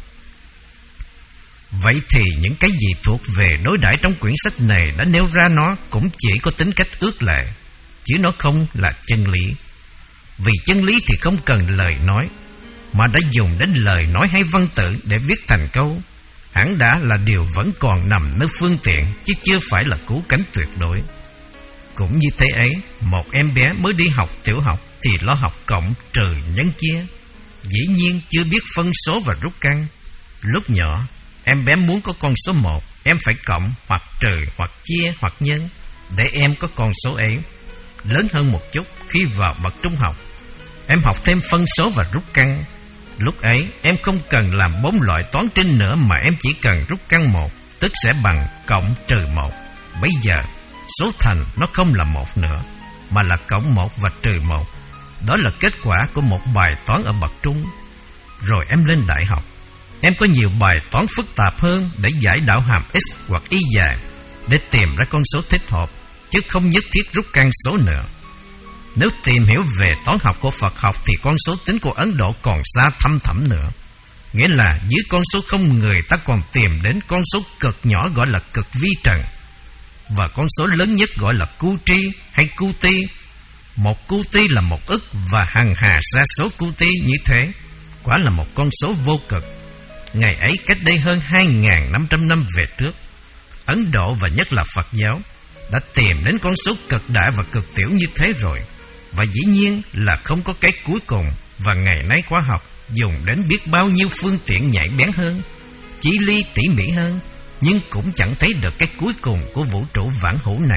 Vậy thì những cái gì thuộc về đối đãi trong quyển sách này đã nêu ra nó cũng chỉ có tính cách ước lệ, chứ nó không là chân lý. Vì chân lý thì không cần lời nói, mà đã dùng đến lời nói hay văn tự để viết thành câu, hẳn đã là điều vẫn còn nằm nơi phương tiện, chứ chưa phải là cứu cánh tuyệt đối. Cũng như thế ấy, một em bé mới đi học tiểu học thì lo học cộng trừ nhân chia, dĩ nhiên chưa biết phân số và rút căn. Lúc nhỏ, em bé muốn có con số một, em phải cộng hoặc trừ hoặc chia hoặc nhân để em có con số ấy. Lớn hơn một chút, khi vào bậc trung học, em học thêm phân số và rút căn. Lúc ấy em không cần làm bốn loại toán trinh nữa, mà em chỉ cần rút căn một, tức sẽ bằng cộng trừ một. Bây giờ số thành nó không là một nữa, mà là cộng một và trừ một. Đó là kết quả của một bài toán ở bậc trung. Rồi em lên đại học, em có nhiều bài toán phức tạp hơn để giải đạo hàm x hoặc y dài, để tìm ra con số thích hợp, chứ không nhất thiết rút căn số nữa. Nếu tìm hiểu về toán học của Phật học thì con số tính của Ấn Độ còn xa thăm thẳm nữa. Nghĩa là dưới con số không, người ta còn tìm đến con số cực nhỏ gọi là cực vi trần, và con số lớn nhất gọi là cu tri hay cu ti. Một cu ti là một ức, và hằng hà sa số cu ti như thế, quả là một con số vô cực. Ngày ấy cách đây hơn hai nghìn năm trăm năm về trước, Ấn Độ và nhất là Phật giáo đã tìm đến con số cực đại và cực tiểu như thế rồi, và dĩ nhiên là không có cái cuối cùng. Và ngày nay khoa học dùng đến biết bao nhiêu phương tiện nhạy bén hơn, chỉ ly tỉ mỉ hơn, nhưng cũng chẳng thấy được cái cuối cùng của vũ trụ vãng hữu này.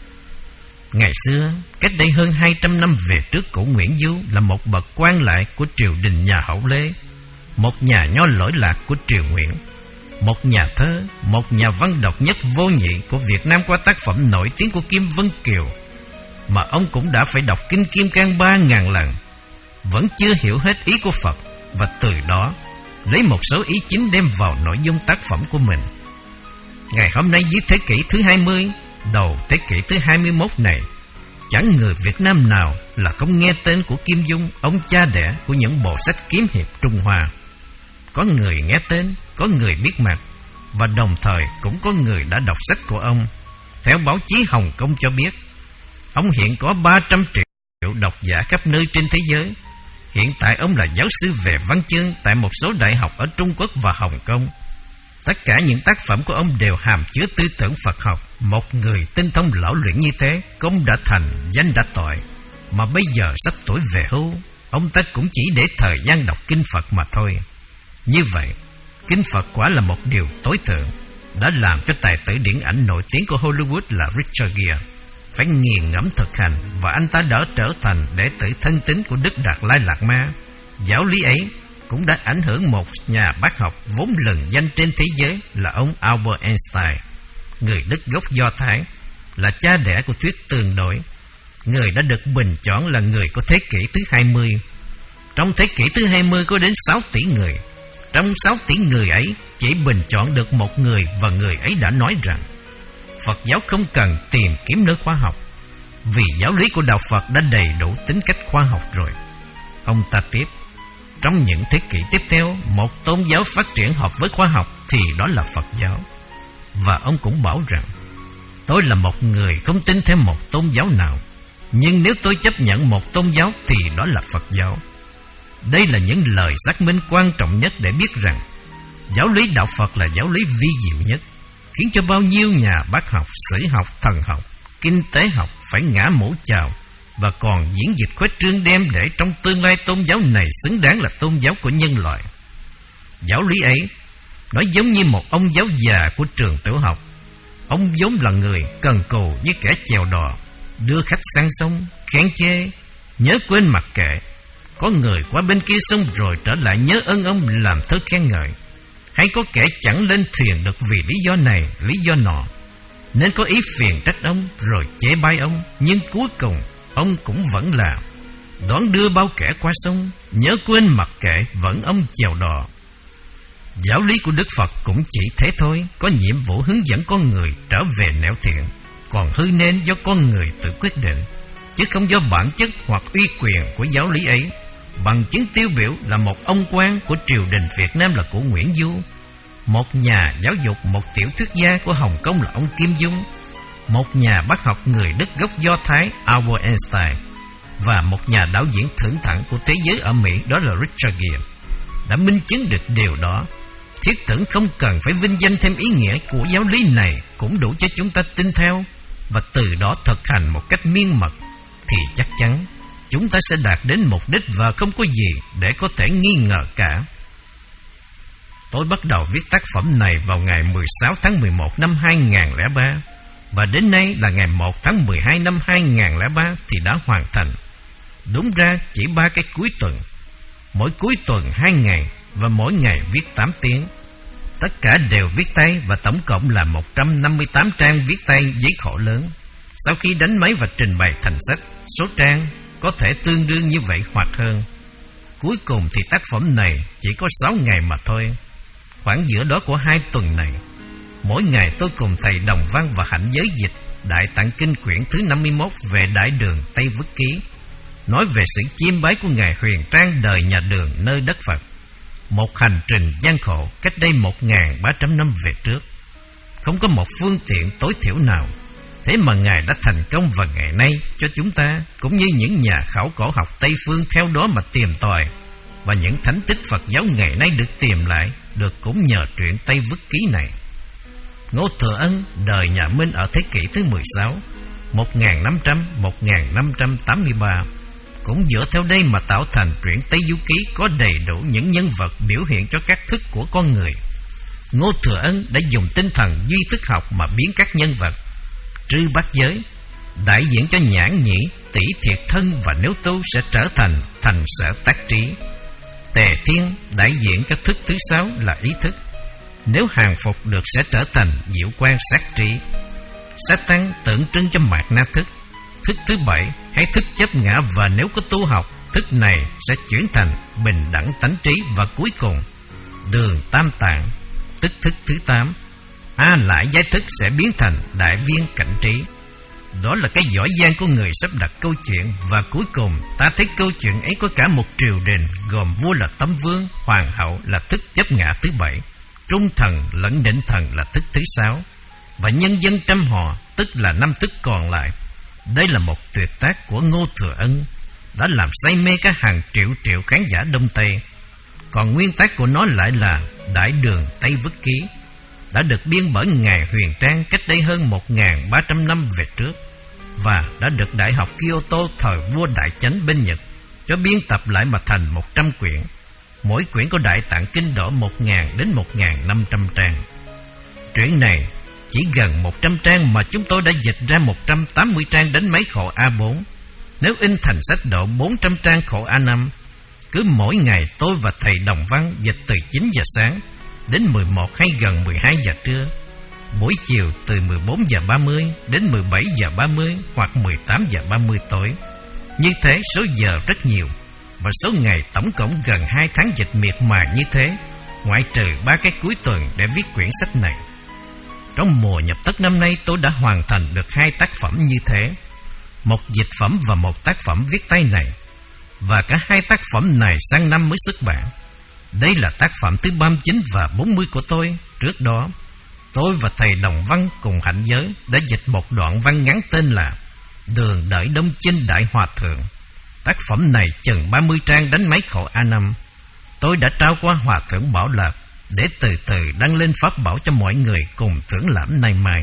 Ngày xưa, cách đây hơn hai trăm năm về trước, Cụ Nguyễn Du là một bậc quan lại của triều đình nhà Hậu Lê, một nhà nho lỗi lạc của triều Nguyễn, một nhà thơ, một nhà văn độc nhất vô nhị của Việt Nam qua tác phẩm nổi tiếng của Kim Vân Kiều, mà ông cũng đã phải đọc kinh Kim Cang ba ngàn lần, vẫn chưa hiểu hết ý của Phật, và từ đó lấy một số ý chính đem vào nội dung tác phẩm của mình. Ngày hôm nay dưới thế kỷ thứ hai mươi, đầu thế kỷ thứ hai mươi mốt này, chẳng người Việt Nam nào là không nghe tên của Kim Dung, ông cha đẻ của những bộ sách kiếm hiệp Trung Hoa. Có người nghe tên, có người biết mặt, và đồng thời cũng có người đã đọc sách của ông. Theo báo chí Hồng Kông cho biết, ông hiện có ba trăm triệu độc giả khắp nơi trên thế giới. Hiện tại ông là giáo sư về văn chương tại một số đại học ở Trung Quốc và Hồng Kông. Tất cả những tác phẩm của ông đều hàm chứa tư tưởng Phật học. Một người tinh thông lão luyện như thế, công đã thành, danh đã tội, mà bây giờ sắp tuổi về hưu, ông ta cũng chỉ để thời gian đọc kinh Phật mà thôi. Như vậy, kinh Phật quả là một điều tối thượng, đã làm cho tài tử điện ảnh nổi tiếng của Hollywood là Richard Gere phải nghiền ngẫm thực hành, và anh ta đã trở thành đệ tử thân tín của Đức Đạt Lai Lạt Ma. Giáo lý ấy cũng đã ảnh hưởng một nhà bác học vốn lừng danh trên thế giới là ông Albert Einstein, người Đức gốc Do Thái, là cha đẻ của thuyết tương đối, người đã được bình chọn là người của thế kỷ thứ hai mươi. Trong thế kỷ thứ hai mươi có đến sáu tỷ người. Trong sáu tỷ người ấy, chỉ bình chọn được một người, và người ấy đã nói rằng Phật giáo không cần tìm kiếm nơi khoa học, vì giáo lý của Đạo Phật đã đầy đủ tính cách khoa học rồi. Ông ta tiếp, trong những thế kỷ tiếp theo, một tôn giáo phát triển hợp với khoa học thì đó là Phật giáo. Và ông cũng bảo rằng, tôi là một người không tin theo một tôn giáo nào, nhưng nếu tôi chấp nhận một tôn giáo thì đó là Phật giáo. Đây là những lời xác minh quan trọng nhất để biết rằng giáo lý Đạo Phật là giáo lý vi diệu nhất, khiến cho bao nhiêu nhà bác học, sử học, thần học, kinh tế học phải ngã mũ chào, và còn diễn dịch khuếch trương đem để trong tương lai tôn giáo này xứng đáng là tôn giáo của nhân loại. Giáo lý ấy nói giống như một ông giáo già của trường tiểu học. Ông vốn là người cần cù như kẻ chèo đò, đưa khách sang sông, khen chê, nhớ quên mặc kệ. Có người qua bên kia sông rồi trở lại nhớ ơn ông làm thơ khen ngợi. Hay có kẻ chẳng lên thuyền được vì lý do này, lý do nọ, nên có ý phiền trách ông rồi chế bai ông, nhưng cuối cùng ông cũng vẫn là đón đưa bao kẻ qua sông, nhớ quên mặc kệ, vẫn ông chèo đò. Giáo lý của Đức Phật cũng chỉ thế thôi, có nhiệm vụ hướng dẫn con người trở về nẻo thiện, còn hư nên do con người tự quyết định, chứ không do bản chất hoặc uy quyền của giáo lý ấy. Bằng chứng tiêu biểu là một ông quan của triều đình Việt Nam là của Nguyễn Du, một nhà giáo dục, một tiểu thuyết gia của Hồng Kông là ông Kim Dung, một nhà bác học người Đức gốc Do Thái Albert Einstein, và một nhà đạo diễn thượng thặng của thế giới ở Mỹ đó là Richard Gere đã minh chứng được điều đó. Thiết tưởng không cần phải vinh danh thêm ý nghĩa của giáo lý này cũng đủ cho chúng ta tin theo, và từ đó thực hành một cách miên mật, thì chắc chắn chúng ta sẽ đạt đến mục đích và không có gì để có thể nghi ngờ cả. Tôi bắt đầu viết tác phẩm này vào ngày mười sáu tháng mười một năm hai nghìn không trăm lẻ ba, và đến nay là ngày một tháng mười hai năm hai nghìn không trăm lẻ ba thì đã hoàn thành. Đúng ra chỉ ba cái cuối tuần, mỗi cuối tuần hai ngày, và mỗi ngày viết tám tiếng. Tất cả đều viết tay, và tổng cộng là một trăm năm mươi tám trang viết tay giấy khổ lớn. Sau khi đánh máy và trình bày thành sách, số trang có thể tương đương như vậy hoặc hơn. Cuối cùng thì tác phẩm này chỉ có sáu ngày mà thôi. Khoảng giữa đó của hai tuần này, mỗi ngày tôi cùng thầy Đồng Văn và Hạnh giới dịch Đại Tạng Kinh quyển thứ năm mươi mốt về Đại Đường Tây Vức Ký, nói về sự chiêm bái của Ngài Huyền Trang đời nhà Đường nơi đất Phật, một hành trình gian khổ cách đây một nghìn ba trăm năm về trước. Không có một phương tiện tối thiểu nào, thế mà Ngài đã thành công, và ngày nay cho chúng ta cũng như những nhà khảo cổ học Tây phương theo đó mà tìm tòi, và những thánh tích Phật giáo ngày nay được tìm lại được cũng nhờ truyện Tây Vức Ký này. Ngô Thừa Ân đời nhà Minh ở thế kỷ thứ mười sáu, một nghìn năm trăm đến một nghìn năm trăm tám mươi ba, cũng dựa theo đây mà tạo thành truyện Tây Du Ký có đầy đủ những nhân vật biểu hiện cho các thức của con người. Ngô Thừa Ân đã dùng tinh thần duy thức học mà biến các nhân vật Trư Bát Giới đại diện cho nhãn nhĩ, tỷ thiệt thân và nếu tu sẽ trở thành thành sở tác trí. Tề Thiên đại diện cho thức thứ sáu là ý thức, nếu hàng phục được sẽ trở thành diệu quan sát trí. Sát Tăng tượng trưng cho mạt na thức, thức thứ bảy hay thức chấp ngã, và nếu có tu học, thức này sẽ chuyển thành bình đẳng tánh trí, và cuối cùng Đường Tam Tạng, tức thức thứ tám, A Lại Giai thức sẽ biến thành đại viên cảnh trí. Đó là cái giỏi giang của người sắp đặt câu chuyện, và cuối cùng ta thấy câu chuyện ấy có cả một triều đình gồm vua là Tâm Vương, hoàng hậu là thức chấp ngã thứ bảy, trung thần lẫn định thần là thức thứ sáu, và nhân dân trăm họ tức là năm thức còn lại. Đây là một tuyệt tác của Ngô Thừa Ân, đã làm say mê cả hàng triệu triệu khán giả Đông Tây. Còn nguyên tác của nó lại là Đại Đường Tây Vức Ký, đã được biên bởi Ngài Huyền Trang cách đây hơn một nghìn ba trăm năm về trước, và đã được Đại học Kyoto thời vua Đại Chánh bên Nhật cho biên tập lại mà thành một trăm quyển. Mỗi quyển có Đại Tạng Kinh độ một nghìn đến một nghìn năm trăm trang. truyện này chỉ gần một trăm trang mà chúng tôi đã dịch ra một trăm tám mươi trang đến mấy khổ A bốn. Nếu in thành sách độ bốn trăm trang khổ A năm, cứ mỗi ngày tôi và thầy Đồng Văn dịch từ chín giờ sáng đến mười một hay gần mười hai giờ trưa, buổi chiều từ mười bốn giờ ba mươi đến mười bảy giờ ba mươi hoặc mười tám giờ ba mươi tối. Như thế số giờ rất nhiều, và số ngày tổng cộng gần hai tháng dịch miệt mài như thế, ngoại trừ ba cái cuối tuần để viết quyển sách này. Trong mùa nhập thất năm nay, tôi đã hoàn thành được hai tác phẩm như thế, một dịch phẩm và một tác phẩm viết tay này, và cả hai tác phẩm này sang năm mới xuất bản. Đây là tác phẩm thứ ba mươi chín và bốn mươi của tôi. Trước đó, tôi và thầy Đồng Văn cùng Hạnh Giới đã dịch một đoạn văn ngắn tên là Đường Đợi Đông Chinh Đại Hòa Thượng. Tác phẩm này chừng ba mươi trang đánh mấy khổ A năm. Tôi đã trao qua Hòa Thượng Bảo Lạc để từ từ đăng lên pháp bảo cho mọi người cùng thưởng lãm nay mai.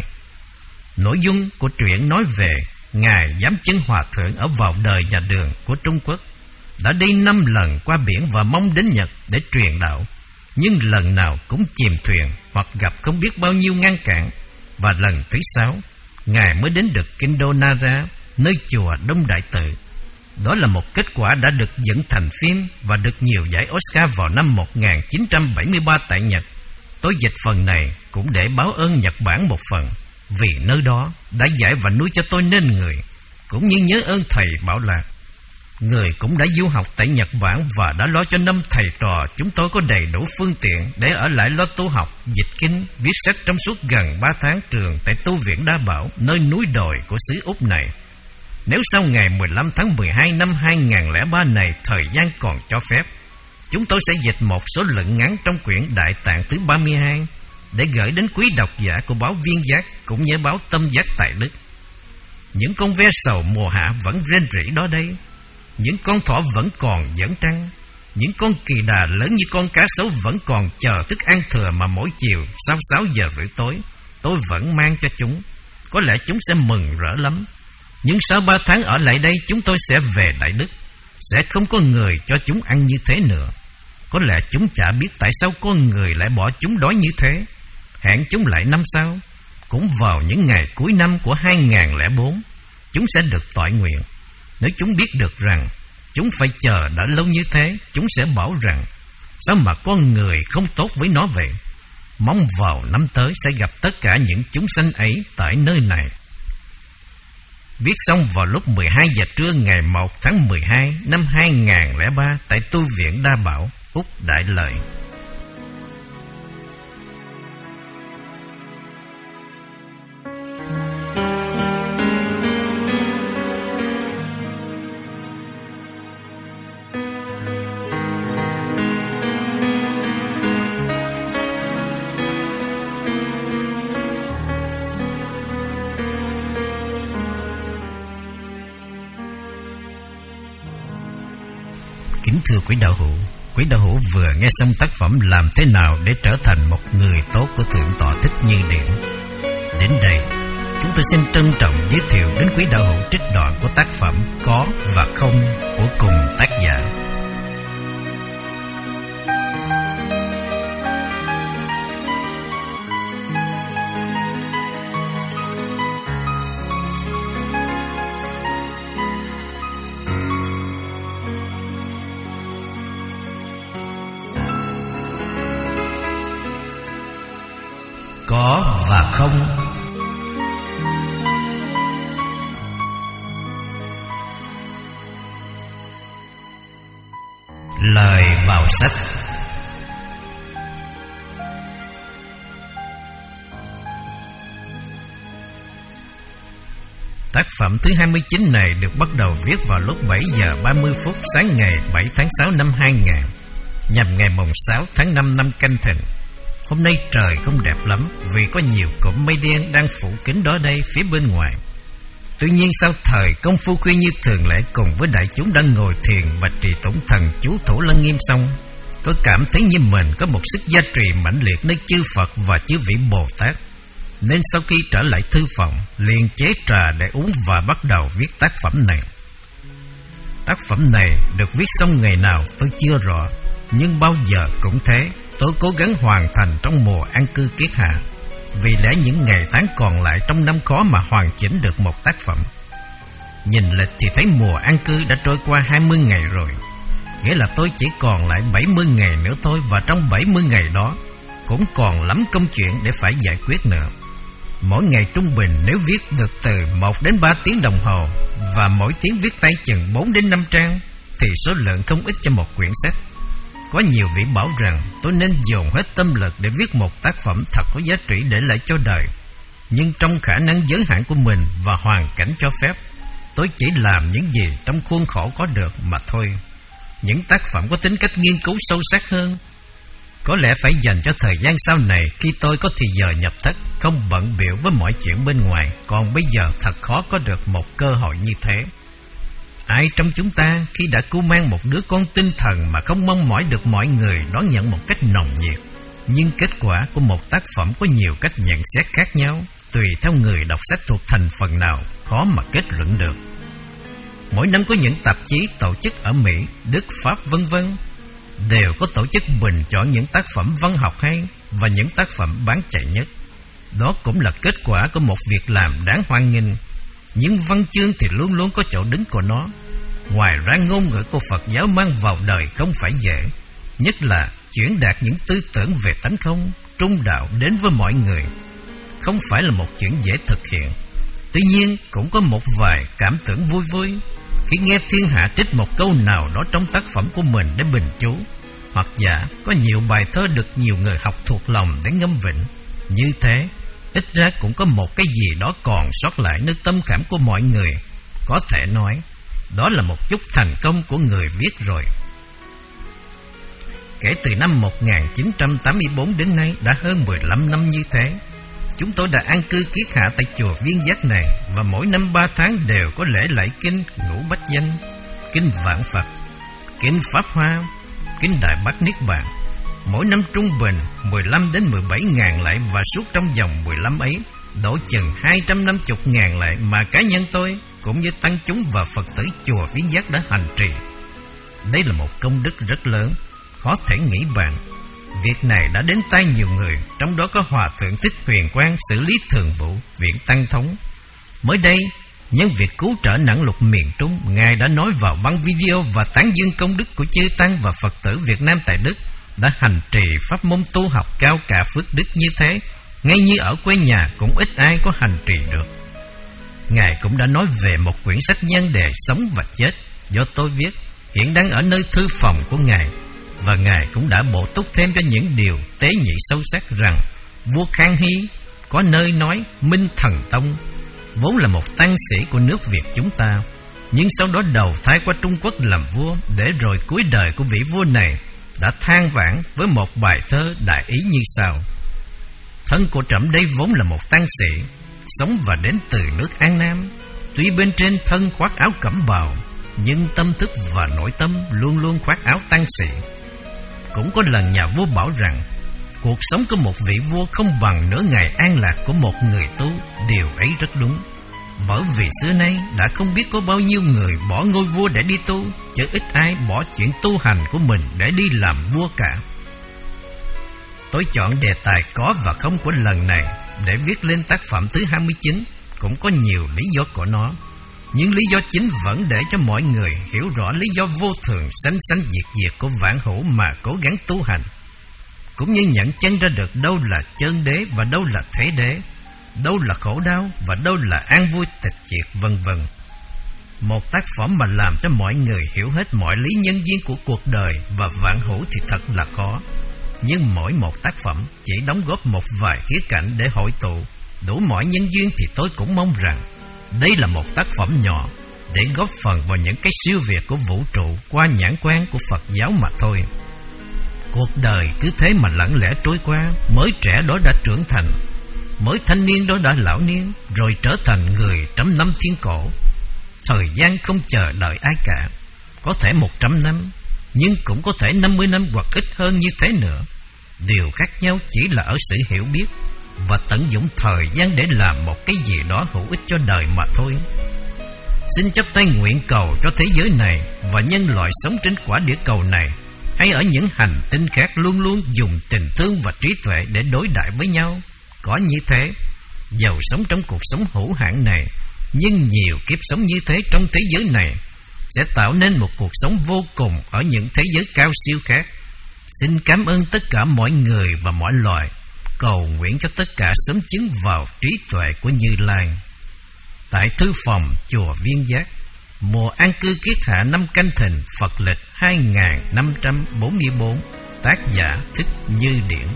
Nội dung của truyện nói về Ngài Giám Chân Hòa Thượng ở vào đời nhà Đường của Trung Quốc, đã đi năm lần qua biển và mong đến Nhật để truyền đạo, nhưng lần nào cũng chìm thuyền hoặc gặp không biết bao nhiêu ngăn cản. Và lần thứ sáu, Ngài mới đến được Kinh Đô Nara, nơi chùa Đông Đại Tự. Đó là một kết quả đã được dựng thành phim và được nhiều giải Oscar vào năm một nghìn chín trăm bảy mươi ba tại Nhật. Tôi dịch phần này cũng để báo ơn Nhật Bản một phần, vì nơi đó đã dạy và nuôi cho tôi nên người, cũng như nhớ ơn thầy Bảo Lạc. Người cũng đã du học tại Nhật Bản và đã lo cho năm thầy trò chúng tôi có đầy đủ phương tiện để ở lại lo tu học, dịch kinh, viết sách trong suốt gần ba tháng trường tại tu viện Đa Bảo, nơi núi đồi của xứ Úc này. Nếu sau ngày mười lăm tháng mười hai năm hai nghìn không trăm lẻ ba này thời gian còn cho phép, chúng tôi sẽ dịch một số luận ngắn trong quyển Đại Tạng thứ ba mươi hai để gửi đến quý độc giả của báo Viên Giác cũng như báo Tâm Giác tại Đức. Những con ve sầu mùa hạ vẫn rên rỉ đó đây, những con thỏ vẫn còn dẫn trăng, những con kỳ đà lớn như con cá sấu vẫn còn chờ thức ăn thừa mà mỗi chiều sau sáu giờ rưỡi tối tôi vẫn mang cho chúng. Có lẽ chúng sẽ mừng rỡ lắm. Nhưng sau ba tháng ở lại đây, chúng tôi sẽ về Đại Đức. Sẽ không có người cho chúng ăn như thế nữa. Có lẽ chúng chả biết tại sao con người lại bỏ chúng đói như thế. Hẹn chúng lại năm sau, cũng vào những ngày cuối năm của hai nghìn không trăm lẻ bốn, chúng sẽ được toại nguyện. Nếu chúng biết được rằng chúng phải chờ đã lâu như thế, chúng sẽ bảo rằng sao mà con người không tốt với nó vậy. Mong vào năm tới sẽ gặp tất cả những chúng sanh ấy tại nơi này. Viết xong vào lúc mười hai giờ trưa ngày một tháng mười hai năm hai nghìn không trăm lẻ ba tại tu viện Đa Bảo, Úc Đại Lợi. Kính thưa quý đạo hữu, quý đạo hữu vừa nghe xong tác phẩm Làm Thế Nào Để Trở Thành Một Người Tốt của Thượng tọa Thích Như Điển. Đến đây, chúng tôi xin trân trọng giới thiệu đến quý đạo hữu trích đoạn của tác phẩm Có và Không của cùng tác giả. Có và không. Lời vào sách. Tác phẩm thứ hai mươi chín này được bắt đầu viết vào lúc bảy giờ ba mươi phút sáng ngày bảy tháng sáu năm hai nghìn, nhằm ngày mùng sáu tháng năm năm Canh Thìn. Hôm nay trời không đẹp lắm vì có nhiều cụm mây đen đang phủ kín đó đây phía bên ngoài. Tuy nhiên sau thời công phu khuya như thường lệ, cùng với đại chúng đang ngồi thiền và trì tụng thần chú Thủ Lăng Nghiêm xong, tôi cảm thấy như mình có một sức gia trì mãnh liệt nơi chư Phật và chư vị Bồ Tát. Nên sau khi trở lại thư phòng, liền chế trà để uống và bắt đầu viết tác phẩm này. Tác phẩm này được viết xong ngày nào tôi chưa rõ, nhưng bao giờ cũng thế, tôi cố gắng hoàn thành trong mùa an cư kiết hạ. vì lẽ những ngày tháng còn lại trong năm khó mà hoàn chỉnh được một tác phẩm. Nhìn lịch thì thấy mùa an cư đã trôi qua hai mươi ngày rồi, nghĩa là tôi chỉ còn lại bảy mươi ngày nữa thôi, và trong bảy mươi ngày đó cũng còn lắm công chuyện để phải giải quyết nữa. Mỗi ngày trung bình nếu viết được từ một đến ba tiếng đồng hồ, và mỗi tiếng viết tay chừng bốn đến năm trang, thì số lượng không ít cho một quyển sách. Có nhiều vị bảo rằng tôi nên dồn hết tâm lực để viết một tác phẩm thật có giá trị để lại cho đời. Nhưng trong khả năng giới hạn của mình và hoàn cảnh cho phép, tôi chỉ làm những gì trong khuôn khổ có được mà thôi. Những tác phẩm có tính cách nghiên cứu sâu sắc hơn có lẽ phải dành cho thời gian sau này, khi tôi có thì giờ nhập thất, không bận bịu với mọi chuyện bên ngoài. Còn bây giờ thật khó có được một cơ hội như thế. Ai trong chúng ta khi đã cưu mang một đứa con tinh thần mà không mong mỏi được mọi người đón nhận một cách nồng nhiệt? Nhưng kết quả của một tác phẩm có nhiều cách nhận xét khác nhau, tùy theo người đọc sách thuộc thành phần nào, khó mà kết luận được. Mỗi năm có những tạp chí tổ chức ở Mỹ, Đức, Pháp vân vân đều có tổ chức bình chọn những tác phẩm văn học hay và những tác phẩm bán chạy nhất. Đó cũng là kết quả của một việc làm đáng hoan nghênh. Nhưng văn chương thì luôn luôn có chỗ đứng của nó. Ngoài ra, ngôn ngữ của Phật giáo mang vào đời không phải dễ, nhất là chuyển đạt những tư tưởng về tánh không, trung đạo đến với mọi người, không phải là một chuyện dễ thực hiện. Tuy nhiên cũng có một vài cảm tưởng vui vui khi nghe thiên hạ trích một câu nào đó trong tác phẩm của mình để bình chú, hoặc giả có nhiều bài thơ được nhiều người học thuộc lòng để ngâm vịnh. Như thế, ít ra cũng có một cái gì đó còn sót lại nơi tâm cảm của mọi người. Có thể nói, đó là một chút thành công của người viết rồi. Kể từ năm một nghìn chín trăm tám mươi tư đến nay, đã hơn mười lăm năm như thế. Chúng tôi đã an cư kiết hạ tại chùa Viên Giác này, và mỗi năm ba tháng đều có lễ lạy kinh Ngũ Bách Danh, kinh Vạn Phật, kinh Pháp Hoa, kinh Đại Bát Niết Bàn. Mỗi năm trung bình mười lăm đến mười bảy ngàn lạy, và suốt trong vòng mười lăm ấy đổ chừng hai trăm năm mươi ngàn lạy mà cá nhân tôi cũng như tăng chúng và Phật tử chùa Viên Giác đã hành trì. Đây là một công đức rất lớn, khó thể nghĩ bàn. Việc này đã đến tay nhiều người, trong đó có Hòa Thượng Thích Huyền Quang, xử lý thường vụ Viện Tăng Thống. Mới đây, nhân việc cứu trợ nạn lụt miền Trung, Ngài đã nói vào băng video và tán dương công đức của chư Tăng và Phật tử Việt Nam tại Đức đã hành trì pháp môn tu học cao cả phước đức như thế, ngay như ở quê nhà cũng ít ai có hành trì được. Ngài cũng đã nói về một quyển sách nhan đề Sống và Chết do tôi viết, hiện đang ở nơi thư phòng của Ngài. Và Ngài cũng đã bổ túc thêm cho những điều tế nhị sâu sắc rằng vua Khang Hy có nơi nói Minh Thần Tông vốn là một tăng sĩ của nước Việt chúng ta, nhưng sau đó đầu thai qua Trung Quốc làm vua, để rồi cuối đời của vị vua này đã than vãn với một bài thơ đại ý như sau: thân của trẫm đây vốn là một tăng sĩ, sống và đến từ nước An Nam. Tuy bên trên thân khoác áo cẩm bào, nhưng tâm thức và nội tâm luôn luôn khoác áo tăng sĩ. Cũng có lần nhà vua bảo rằng cuộc sống của một vị vua không bằng nửa ngày an lạc của một người tu. Điều ấy rất đúng, bởi vì xưa nay đã không biết có bao nhiêu người bỏ ngôi vua để đi tu, chứ ít ai bỏ chuyện tu hành của mình để đi làm vua cả. Tôi chọn đề tài có và không của lần này để viết lên tác phẩm thứ hai mươi chín, cũng có nhiều lý do của nó. Nhưng lý do chính vẫn để cho mọi người hiểu rõ lý do vô thường sanh sanh diệt diệt của vạn hữu mà cố gắng tu hành, cũng như nhận chân ra được đâu là chân đế và đâu là thế đế, đâu là khổ đau và đâu là an vui tịch diệt, vân vân. Một tác phẩm mà làm cho mọi người hiểu hết mọi lý nhân duyên của cuộc đời và vạn hữu thì thật là khó. Nhưng mỗi một tác phẩm chỉ đóng góp một vài khía cạnh để hội tụ đủ mọi nhân duyên, thì tôi cũng mong rằng đây là một tác phẩm nhỏ để góp phần vào những cái siêu việt của vũ trụ qua nhãn quan của Phật giáo mà thôi. Cuộc đời cứ thế mà lặng lẽ trôi qua, mới trẻ đó đã trưởng thành, mới thanh niên đó đã lão niên, rồi trở thành người trăm năm thiên cổ. Thời gian không chờ đợi ai cả, có thể một trăm năm, nhưng cũng có thể năm mươi năm hoặc ít hơn như thế nữa. Điều khác nhau chỉ là ở sự hiểu biết và tận dụng thời gian để làm một cái gì đó hữu ích cho đời mà thôi. Xin chắp tay nguyện cầu cho thế giới này và nhân loại sống trên quả địa cầu này hay ở những hành tinh khác luôn luôn dùng tình thương và trí tuệ để đối đãi với nhau, Có như thế, dầu sống trong cuộc sống hữu hạn này, nhưng nhiều kiếp sống như thế trong thế giới này sẽ tạo nên một cuộc sống vô cùng ở những thế giới cao siêu khác. Xin cảm ơn tất cả mọi người và mọi loài, cầu nguyện cho tất cả sớm chứng vào trí tuệ của Như Lai. Tại thư phòng chùa Viên Giác, mùa an cư kiết hạ năm Canh Thìn, Phật lịch hai nghìn năm trăm bốn mươi bốn. Tác giả Thích Như Điển.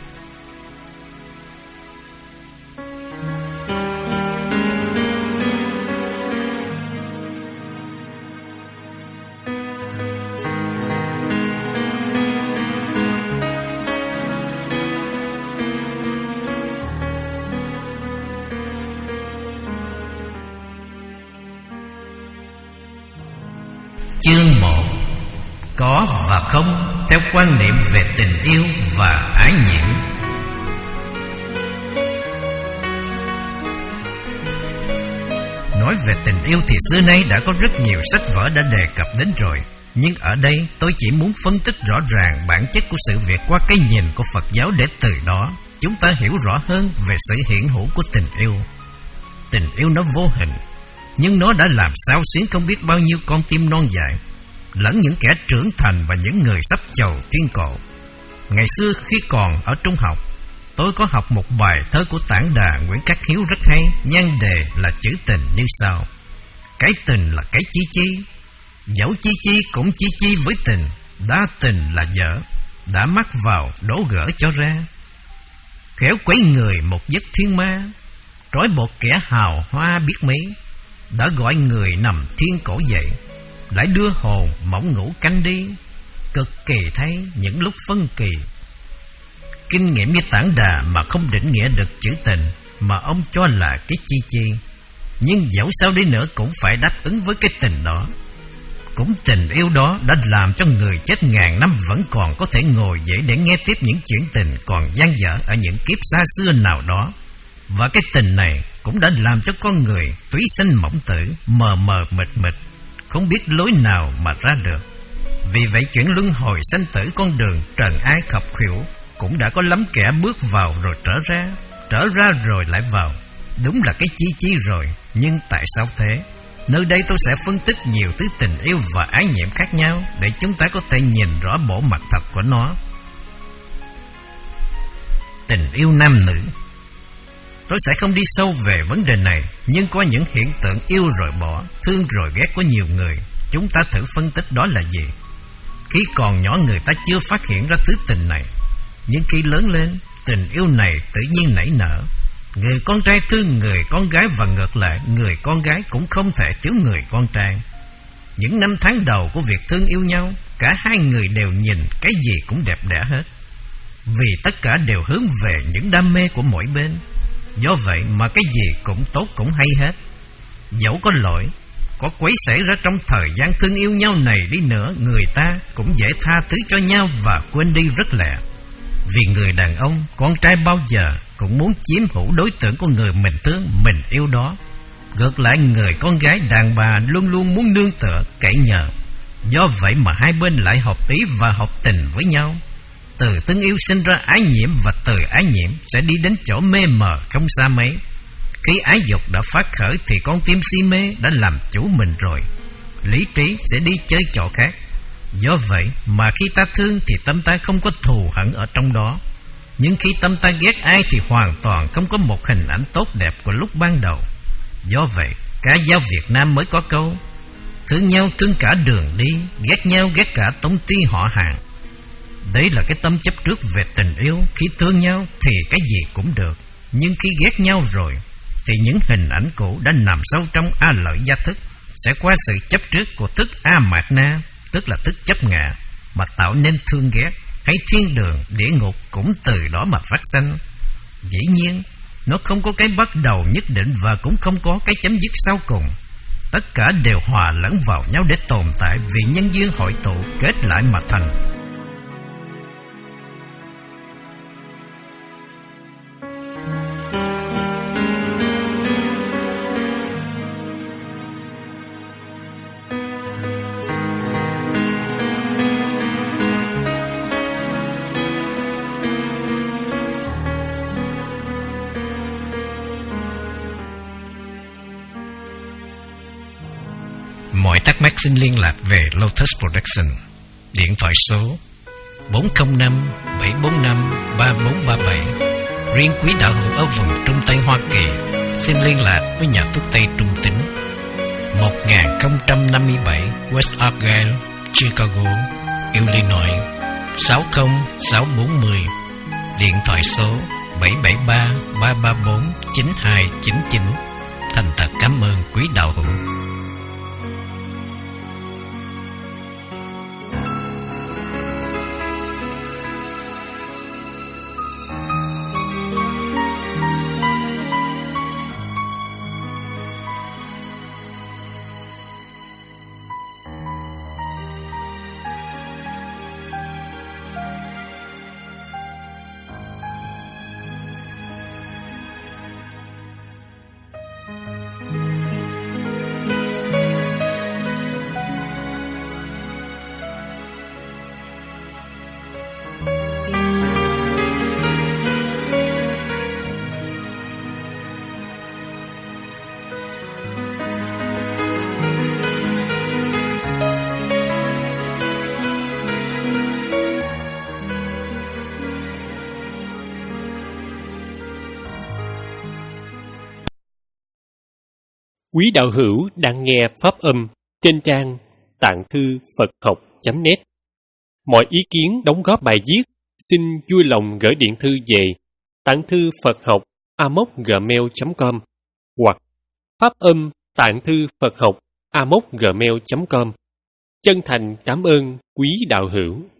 Chương một. Có và không theo quan niệm về tình yêu và ái nhiễm. Nói về tình yêu thì xưa nay đã có rất nhiều sách vở đã đề cập đến rồi. Nhưng ở đây tôi chỉ muốn phân tích rõ ràng bản chất của sự việc qua cái nhìn của Phật giáo, để từ đó chúng ta hiểu rõ hơn về sự hiện hữu của tình yêu. Tình yêu nó vô hình, nhưng nó đã làm xao xuyến không biết bao nhiêu con tim non dại, lẫn những kẻ trưởng thành và những người sắp chầu thiên cổ. Ngày xưa khi còn ở trung học, tôi có học một bài thơ của Tản Đà Nguyễn Khắc Hiếu rất hay, nhan đề là chữ tình như sau: cái tình là cái chi chi, dẫu chi chi cũng chi chi với tình, đa tình là dở, đã mắc vào đố gỡ cho ra. Khéo quấy người một giấc thiên ma, trói buộc kẻ hào hoa biết mấy, đã gọi người nằm thiên cổ dậy, lại đưa hồn mộng ngủ canh đi, cực kỳ thay những lúc phân kỳ. Kinh nghiệm như Tản Đà mà không định nghĩa được chữ tình, mà ông cho là cái chi chi. Nhưng dẫu sao đi nữa cũng phải đáp ứng với cái tình đó. Cũng tình yêu đó đã làm cho người chết ngàn năm vẫn còn có thể ngồi dậy để nghe tiếp những chuyện tình còn dang dở ở những kiếp xa xưa nào đó. Và cái tình này cũng đã làm cho con người túy sinh mộng tử, mờ mờ mịt mịt, không biết lối nào mà ra được. Vì vậy chuyện luân hồi sanh tử, con đường trần ai khập khiễu, cũng đã có lắm kẻ bước vào rồi trở ra, trở ra rồi lại vào. Đúng là cái chi chi rồi. Nhưng tại sao thế? Nơi đây tôi sẽ phân tích nhiều thứ tình yêu và ái nhiễm khác nhau, để chúng ta có thể nhìn rõ bộ mặt thật của nó. Tình yêu nam nữ. Tôi sẽ không đi sâu về vấn đề này, nhưng có những hiện tượng yêu rồi bỏ, thương rồi ghét của nhiều người. Chúng ta thử phân tích đó là gì. Khi còn nhỏ người ta chưa phát hiện ra thứ tình này, nhưng khi lớn lên, tình yêu này tự nhiên nảy nở. Người con trai thương người con gái, và ngược lại, người con gái cũng không thể thiếu người con trai. Những năm tháng đầu của việc thương yêu nhau, cả hai người đều nhìn cái gì cũng đẹp đẽ hết, vì tất cả đều hướng về những đam mê của mỗi bên. Do vậy mà cái gì cũng tốt cũng hay hết. Dẫu có lỗi, có quấy xảy ra trong thời gian thương yêu nhau này đi nữa, người ta cũng dễ tha thứ cho nhau và quên đi rất lẹ. Vì người đàn ông, con trai bao giờ cũng muốn chiếm hữu đối tượng của người mình thương, mình yêu đó. Ngược lại, người con gái đàn bà luôn luôn muốn nương tựa, cậy nhờ. Do vậy mà hai bên lại hợp ý và hợp tình với nhau. Từ thương yêu sinh ra ái nhiễm, và từ ái nhiễm sẽ đi đến chỗ mê mờ không xa mấy. Khi ái dục đã phát khởi thì con tim si mê đã làm chủ mình rồi, lý trí sẽ đi chơi chỗ khác. Do vậy mà khi ta thương thì tâm ta không có thù hận ở trong đó. Nhưng khi tâm ta ghét ai thì hoàn toàn không có một hình ảnh tốt đẹp của lúc ban đầu. Do vậy cả giáo Việt Nam mới có câu: thương nhau thương cả đường đi, ghét nhau ghét cả tông ty họ hàng. Đấy là cái tâm chấp trước về tình yêu. Khi thương nhau thì cái gì cũng được, nhưng khi ghét nhau rồi thì những hình ảnh cũ đã nằm sâu trong A Lợi Gia thức sẽ qua sự chấp trước của thức A Mạt Na, tức là thức chấp ngã, mà tạo nên thương ghét. Hay thiên đường, địa ngục cũng từ đó mà phát sanh. Dĩ nhiên nó không có cái bắt đầu nhất định, và cũng không có cái chấm dứt sau cùng. Tất cả đều hòa lẫn vào nhau để tồn tại, vì nhân duyên hội tụ kết lại mà thành. thắc mắc xin liên lạc về Lotus Production. Điện thoại số bốn không năm bảy bốn năm ba bốn ba bảy. Riêng quý đạo hữu ở vùng Trung Tây Hoa Kỳ xin liên lạc với nhà thuốc Tây Trung Tính, một nghìn năm mươi bảy West Argyle, Chicago, Illinois sáu không sáu bốn không. Điện thoại số bảy bảy ba ba ba bốn chín hai chín chín. Thành thật cảm ơn quý đạo hữu. Quý đạo hữu đang nghe pháp âm trên trang tạng thư Phật học chấm net. Mọi ý kiến đóng góp bài viết xin vui lòng gửi điện thư về tạng thư Phật học a m o c gmail chấm com hoặc pháp âm tạng thư Phật học a m o c gmail chấm com. Chân thành cảm ơn quý đạo hữu.